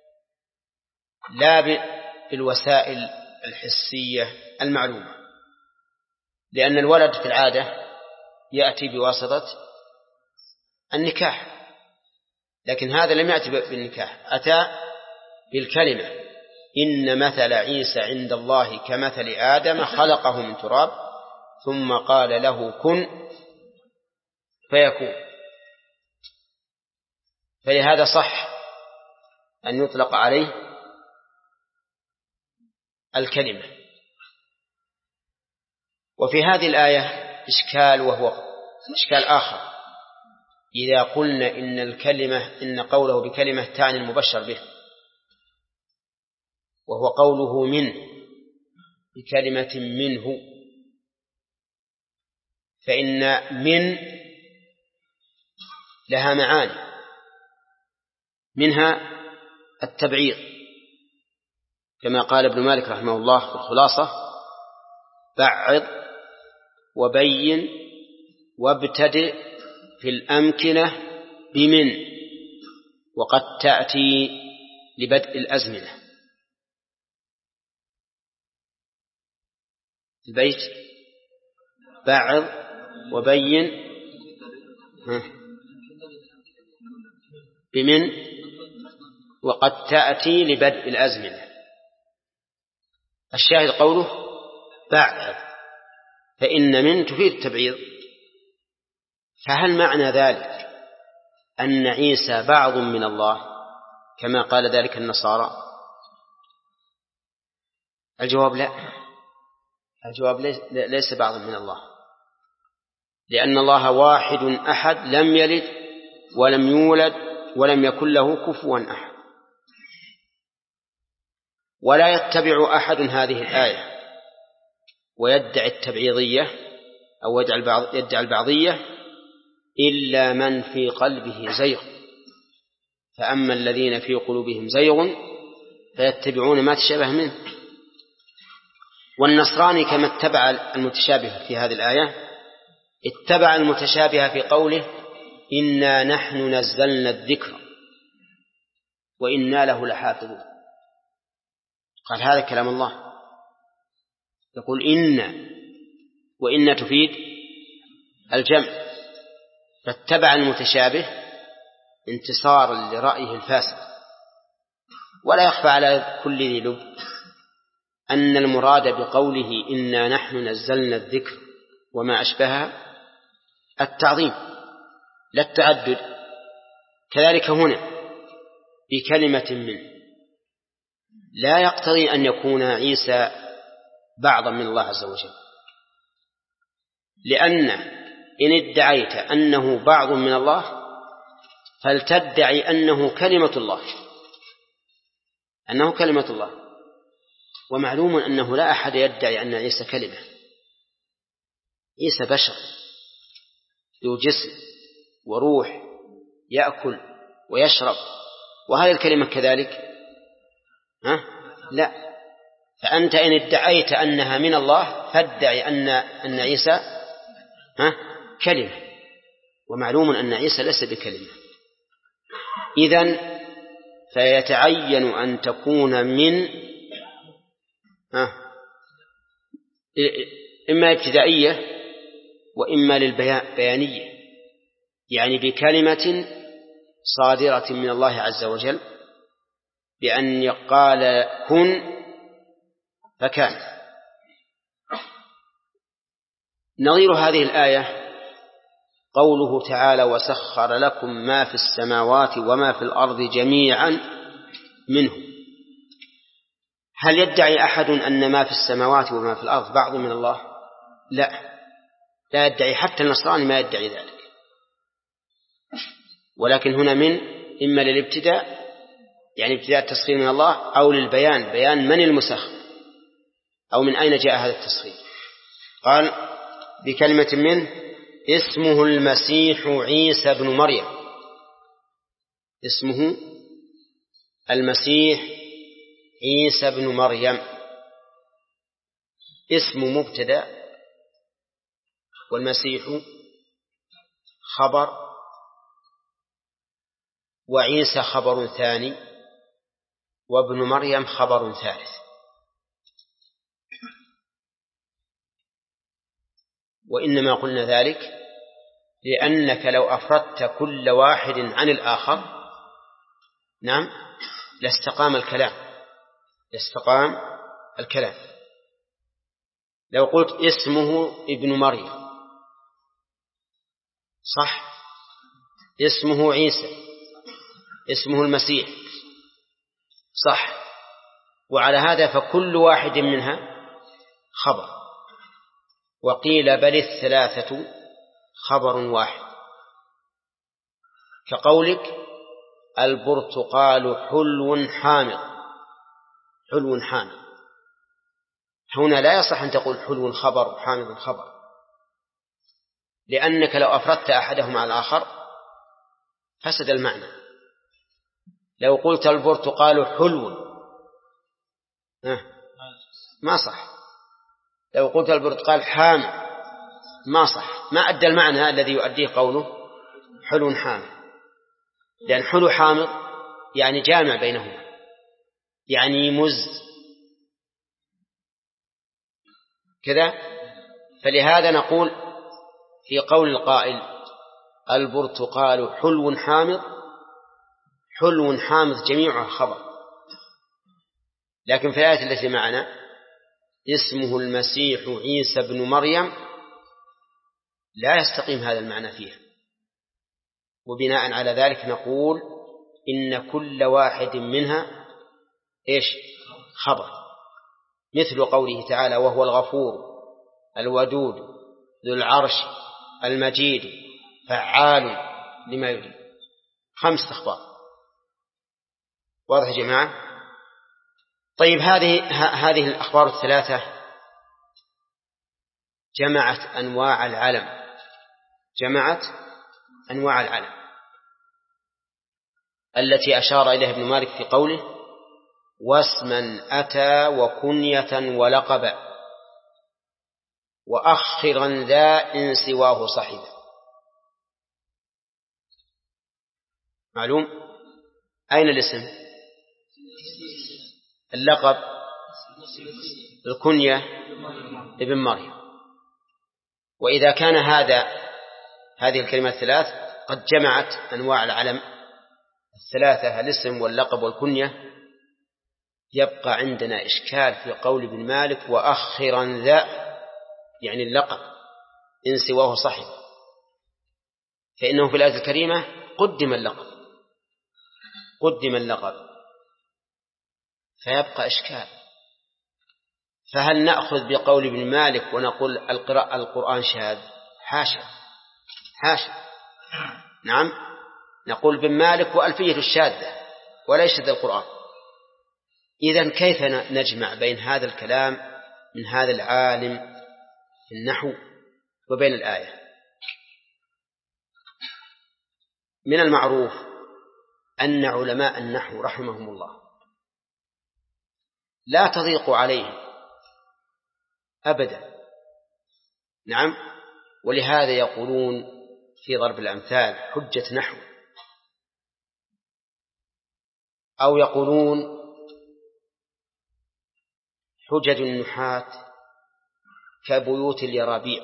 لا بالوسائل الحسية المعلومة، لأن الولد في العادة يأتي بواسطة النكاح، لكن هذا لم يأتي بالنكاح، أتى بالكلمة: إن مثل عيسى عند الله كمثل آدم خلقه من تراب ثم قال له كن فيكون. فلهذا صح أن يطلق عليه الكلمة. وفي هذه الآية إشكال، وهو إشكال آخر: إذا قلنا إن الكلمة إن قوله بكلمة تعني المبشر به، وهو قوله منه بكلمة منه، فإن من لها معاني، منها التبعيض، كما قال ابن مالك رحمه الله في الخلاصة: بعض وبين وابتدئ في الأمكنة بمن، وقد تأتي لبدء الأزمنة. البيت: بعض وبين بمن وقد تأتي لبدء الأزمنة. الشاهد قوله بعض، فإن من تفيد التبعيض. فهل معنى ذلك أن عيسى بعض من الله كما قال ذلك النصارى؟ الجواب لا، الجواب ليس بعض من الله، لأن الله واحد أحد لم يلد ولم يولد ولم يكن له كفوا أحد. ولا يتبع أحد هذه الآية ويدعي التبعيضية أو يدعي البعضية إلا من في قلبه زيغ، فأما الذين في قلوبهم زيغ فيتبعون ما تشابه منه. والنصراني كما اتبع المتشابه في هذه الآية اتبع المتشابه في قوله إنا نحن نزلنا الذكر وإنا له لحافظون. قال هذا كلام الله، يقول إن، وإن تفيد الجمع، فاتبع المتشابه انتصارا لرأيه الفاسد. ولا يخفى على كل ذي لب أن المراد بقوله إنا نحن نزلنا الذكر وما أشبهها التعظيم لا التعدد. كذلك هنا بكلمة من لا يقتضي أن يكون عيسى بعضا من الله عز وجل، لأن إن ادعيت أنه بعض من الله فلتدعي أنه كلمة الله، أنه كلمة الله. ومعلوم أنه لا أحد يدعي أن عيسى كلمة. عيسى بشر ذو جسم وروح، يأكل ويشرب، وهذه الكلمة كذلك ها؟ لا. فأنت إن ادعيت أنها من الله فادعي أن أن عيسى ها؟ كلمة، ومعلوم أن عيسى ليس بكلمة. إذن فيتعين أن تكون من ها؟ إما ابتدائية وإما للبيانية، يعني بكلمة صادرة من الله عز وجل بأن يقال كن فكان. نظير هذه الآية قوله تعالى وسخر لكم ما في السماوات وما في الأرض جميعا منه. هل يدعي أحد أن ما في السماوات وما في الأرض بعض من الله؟ لا، لا يدعي، حتى النصراني ما يدعي ذلك. ولكن هنا من إما للابتداء يعني ابتداء التسخير من الله، أو للبيان بيان من المسخر أو من أين جاء هذا التسخير. قال بكلمة منه اسمه المسيح عيسى بن مريم. اسمه المسيح عيسى بن مريم، اسم مبتدأ والمسيح خبر وعيسى خبر ثاني وابن مريم خبر ثالث. وإنما قلنا ذلك لأنك لو أفردت كل واحد عن الآخر نعم لاستقام الكلام لاستقام الكلام. لو قلت اسمه ابن مريم صح، اسمه عيسى، اسمه المسيح صح، وعلى هذا فكل واحد منها خبر. وقيل بل الثلاثة خبر واحد، كقولك البرتقال حلو حامض. حلو حامض هنا لا يصح أن تقول حلو خبر وحامض خبر، لأنك لو أفردت أحدهما على الآخر فسد المعنى. لو قلت البرتقال حلو ما صح، لو قلت البرتقال حامض ما صح، ما أدى المعنى الذي يؤديه قوله حلو حامض، لأن حلو حامض يعني جامع بينهما، يعني مز كذا. فلهذا نقول في قول القائل البرتقال حلو حامض، حلو حامض جميعها خبر، لكن في الآية التي معنا اسمه المسيح عيسى بن مريم لا يستقيم هذا المعنى فيها، وبناء على ذلك نقول إن كل واحد منها إيش خبر، مثل قوله تعالى وهو الغفور الودود ذو العرش المجيد فعال لما يريد. خمس أخبار. واضح يا جماعة؟ طيب هذه هذه الأخبار الثلاثة جمعت أنواع العلم، جمعت أنواع العلم التي أشار إليها ابن مالك في قوله واسما أتى وكنية ولقبا وأخرا ذا إن سواه صحبا. معلوم؟ أين الاسم؟ اللقب الكنية ابن مريم. وإذا كان هذا هذه الكلمات الثلاث قد جمعت أنواع العلم الثلاثة الاسم واللقب والكنية، يبقى عندنا إشكال في قول ابن مالك وأخرا ذا، يعني اللقب إن سواه صحب، فإنه في الآية الكريمة قدم اللقب قدم اللقب فيبقى إشكال. فهل نأخذ بقول ابن مالك ونقول القراءة القرآن شاذ؟ حاشا حاشا، نعم نقول ابن مالك وألفية الشاذة ولا يشهد القرآن. إذن كيف نجمع بين هذا الكلام من هذا العالم في النحو وبين الآية؟ من المعروف أن علماء النحو رحمهم الله لا تضيق عليهم أبدا، نعم، ولهذا يقولون في ضرب الأمثال حجة نحو، أو يقولون حجج النحاة كبيوت اليرابيع.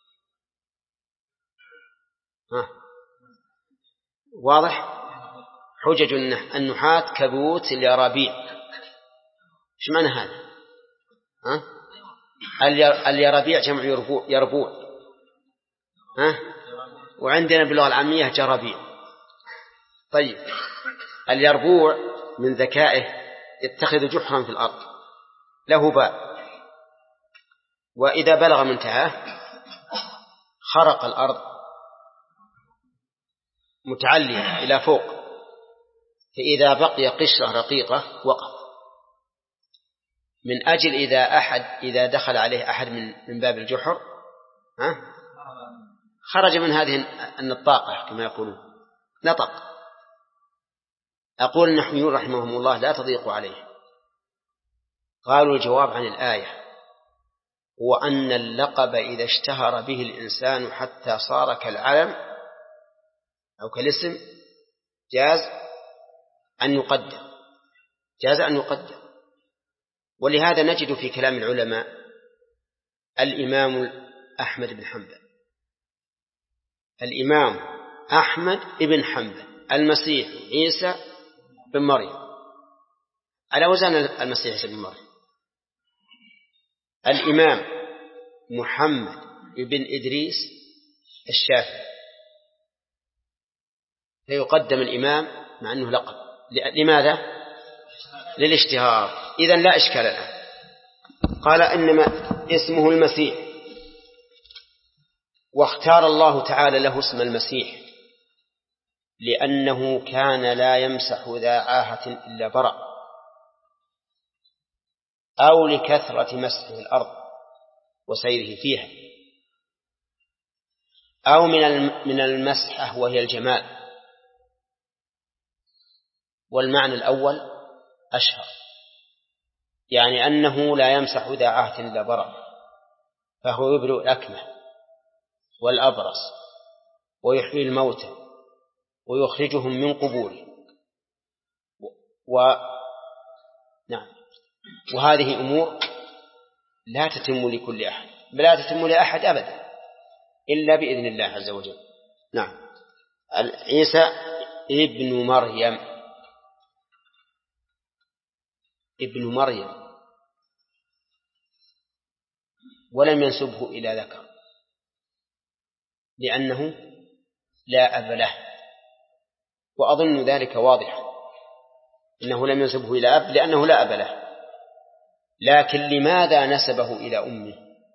ها واضح؟ حجج النحاة كبيوت اليرابيع، ايش معنى هذا؟ ها اليرابيع جمع يربوع, يربوع. ها وعندنا باللغة العامية جرابيع. طيب اليربوع من ذكائه يتخذ جحرا في الأرض له باب، وإذا بلغ منتهاه خرق الأرض متعلية إلى فوق، فإذا بقي قشرة رقيقة وقف، من أجل إذا أحد إذا دخل عليه أحد من من باب الجحر ها خرج من هذه النطاقة كما يقولون نطق. أقول النحويون رحمهم الله لا تضيق عليه. قالوا الجواب عن الآية هو أن اللقب إذا اشتهر به الإنسان حتى صار كالعلم أو كالاسم جاز أن يقدم جاز أن يقدم ولهذا نجد في كلام العلماء الإمام أحمد بن حنبل الإمام أحمد بن حنبل، المسيح عيسى بن مريم، على وزن المسيح عيسى بن مريم. الإمام محمد بن إدريس الشافعي، فيقدم الإمام مع أنه لقب. لماذا؟ للاشتهار. إذن لا إشكال الآن. قال إنما اسمه المسيح، واختار الله تعالى له اسم المسيح لأنه كان لا يمسح ذا عاهة إلا برأ، أو لكثرة مسحه الأرض وسيره فيها، أو من المسحة وهي الجمال. والمعنى الأول أشهر، يعني أنه لا يمسح ذا عاهة إلا برأ، فهو يبرئ الأكمه والأبرص ويحيي الموتى ويخرجهم من قبوره و... نعم. وهذه أمور لا تتم لكل أحد، بل لا تتم لأحد أبدا إلا بإذن الله عز وجل. نعم. عيسى ابن مريم، ابن مريم، ولم ينسبه إلى ذكر لأنه لا أب له، وأظن ذلك واضح، إنه لم ينسبه إلى أب لأنه لا أب له. لكن لماذا نسبه إلى أمه؟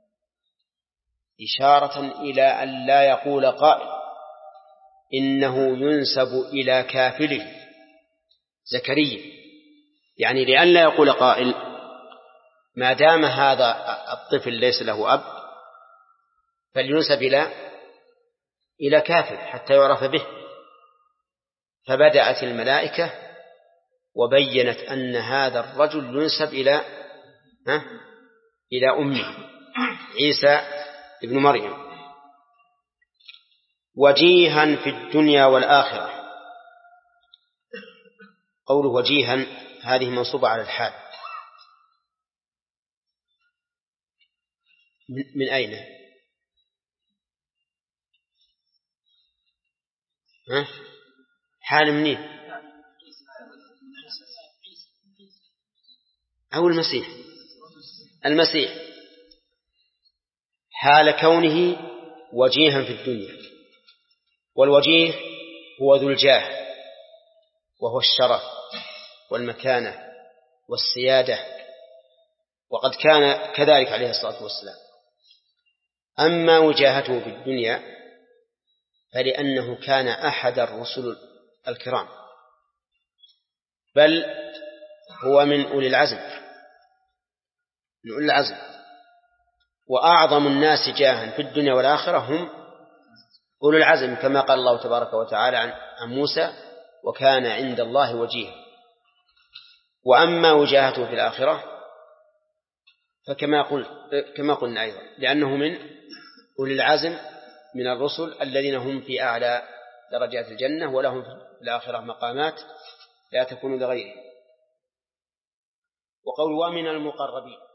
إشارة إلى أن لا يقول قائل إنه ينسب إلى كافله زكريا، يعني لأن لا يقول قائل ما دام هذا الطفل ليس له أب فلينسب إلى إلى كافل حتى يعرف به. فبدأت الملائكة وبينت أن هذا الرجل ينسب إلى ها إلى أمه عيسى ابن مريم. وجيها في الدنيا والآخرة، قوله وجيها هذه منصوبة على الحال. من أين؟ ها؟ حال منين؟ أو المسيح؟ المسيح حال كونه وجيها في الدنيا. والوجيه هو ذو الجاه، وهو الشرف والمكانة والسيادة، وقد كان كذلك عليه الصلاة والسلام. أما وجاهته في الدنيا فلأنه كان أحد الرسل الكرام، بل هو من أولي العزم، من أولي العزم. وأعظم الناس جاها في الدنيا والآخرة هم أولي العزم، كما قال الله تبارك وتعالى عن موسى وكان عند الله وجيها. وأما وجاهته في الآخرة فكما قلت كما قلنا أيضا لأنه من أولي العزم من الرسل الذين هم في أعلى درجات الجنة، ولهم في الآخرة مقامات لا تكون لغيره. وقول ومن المقربين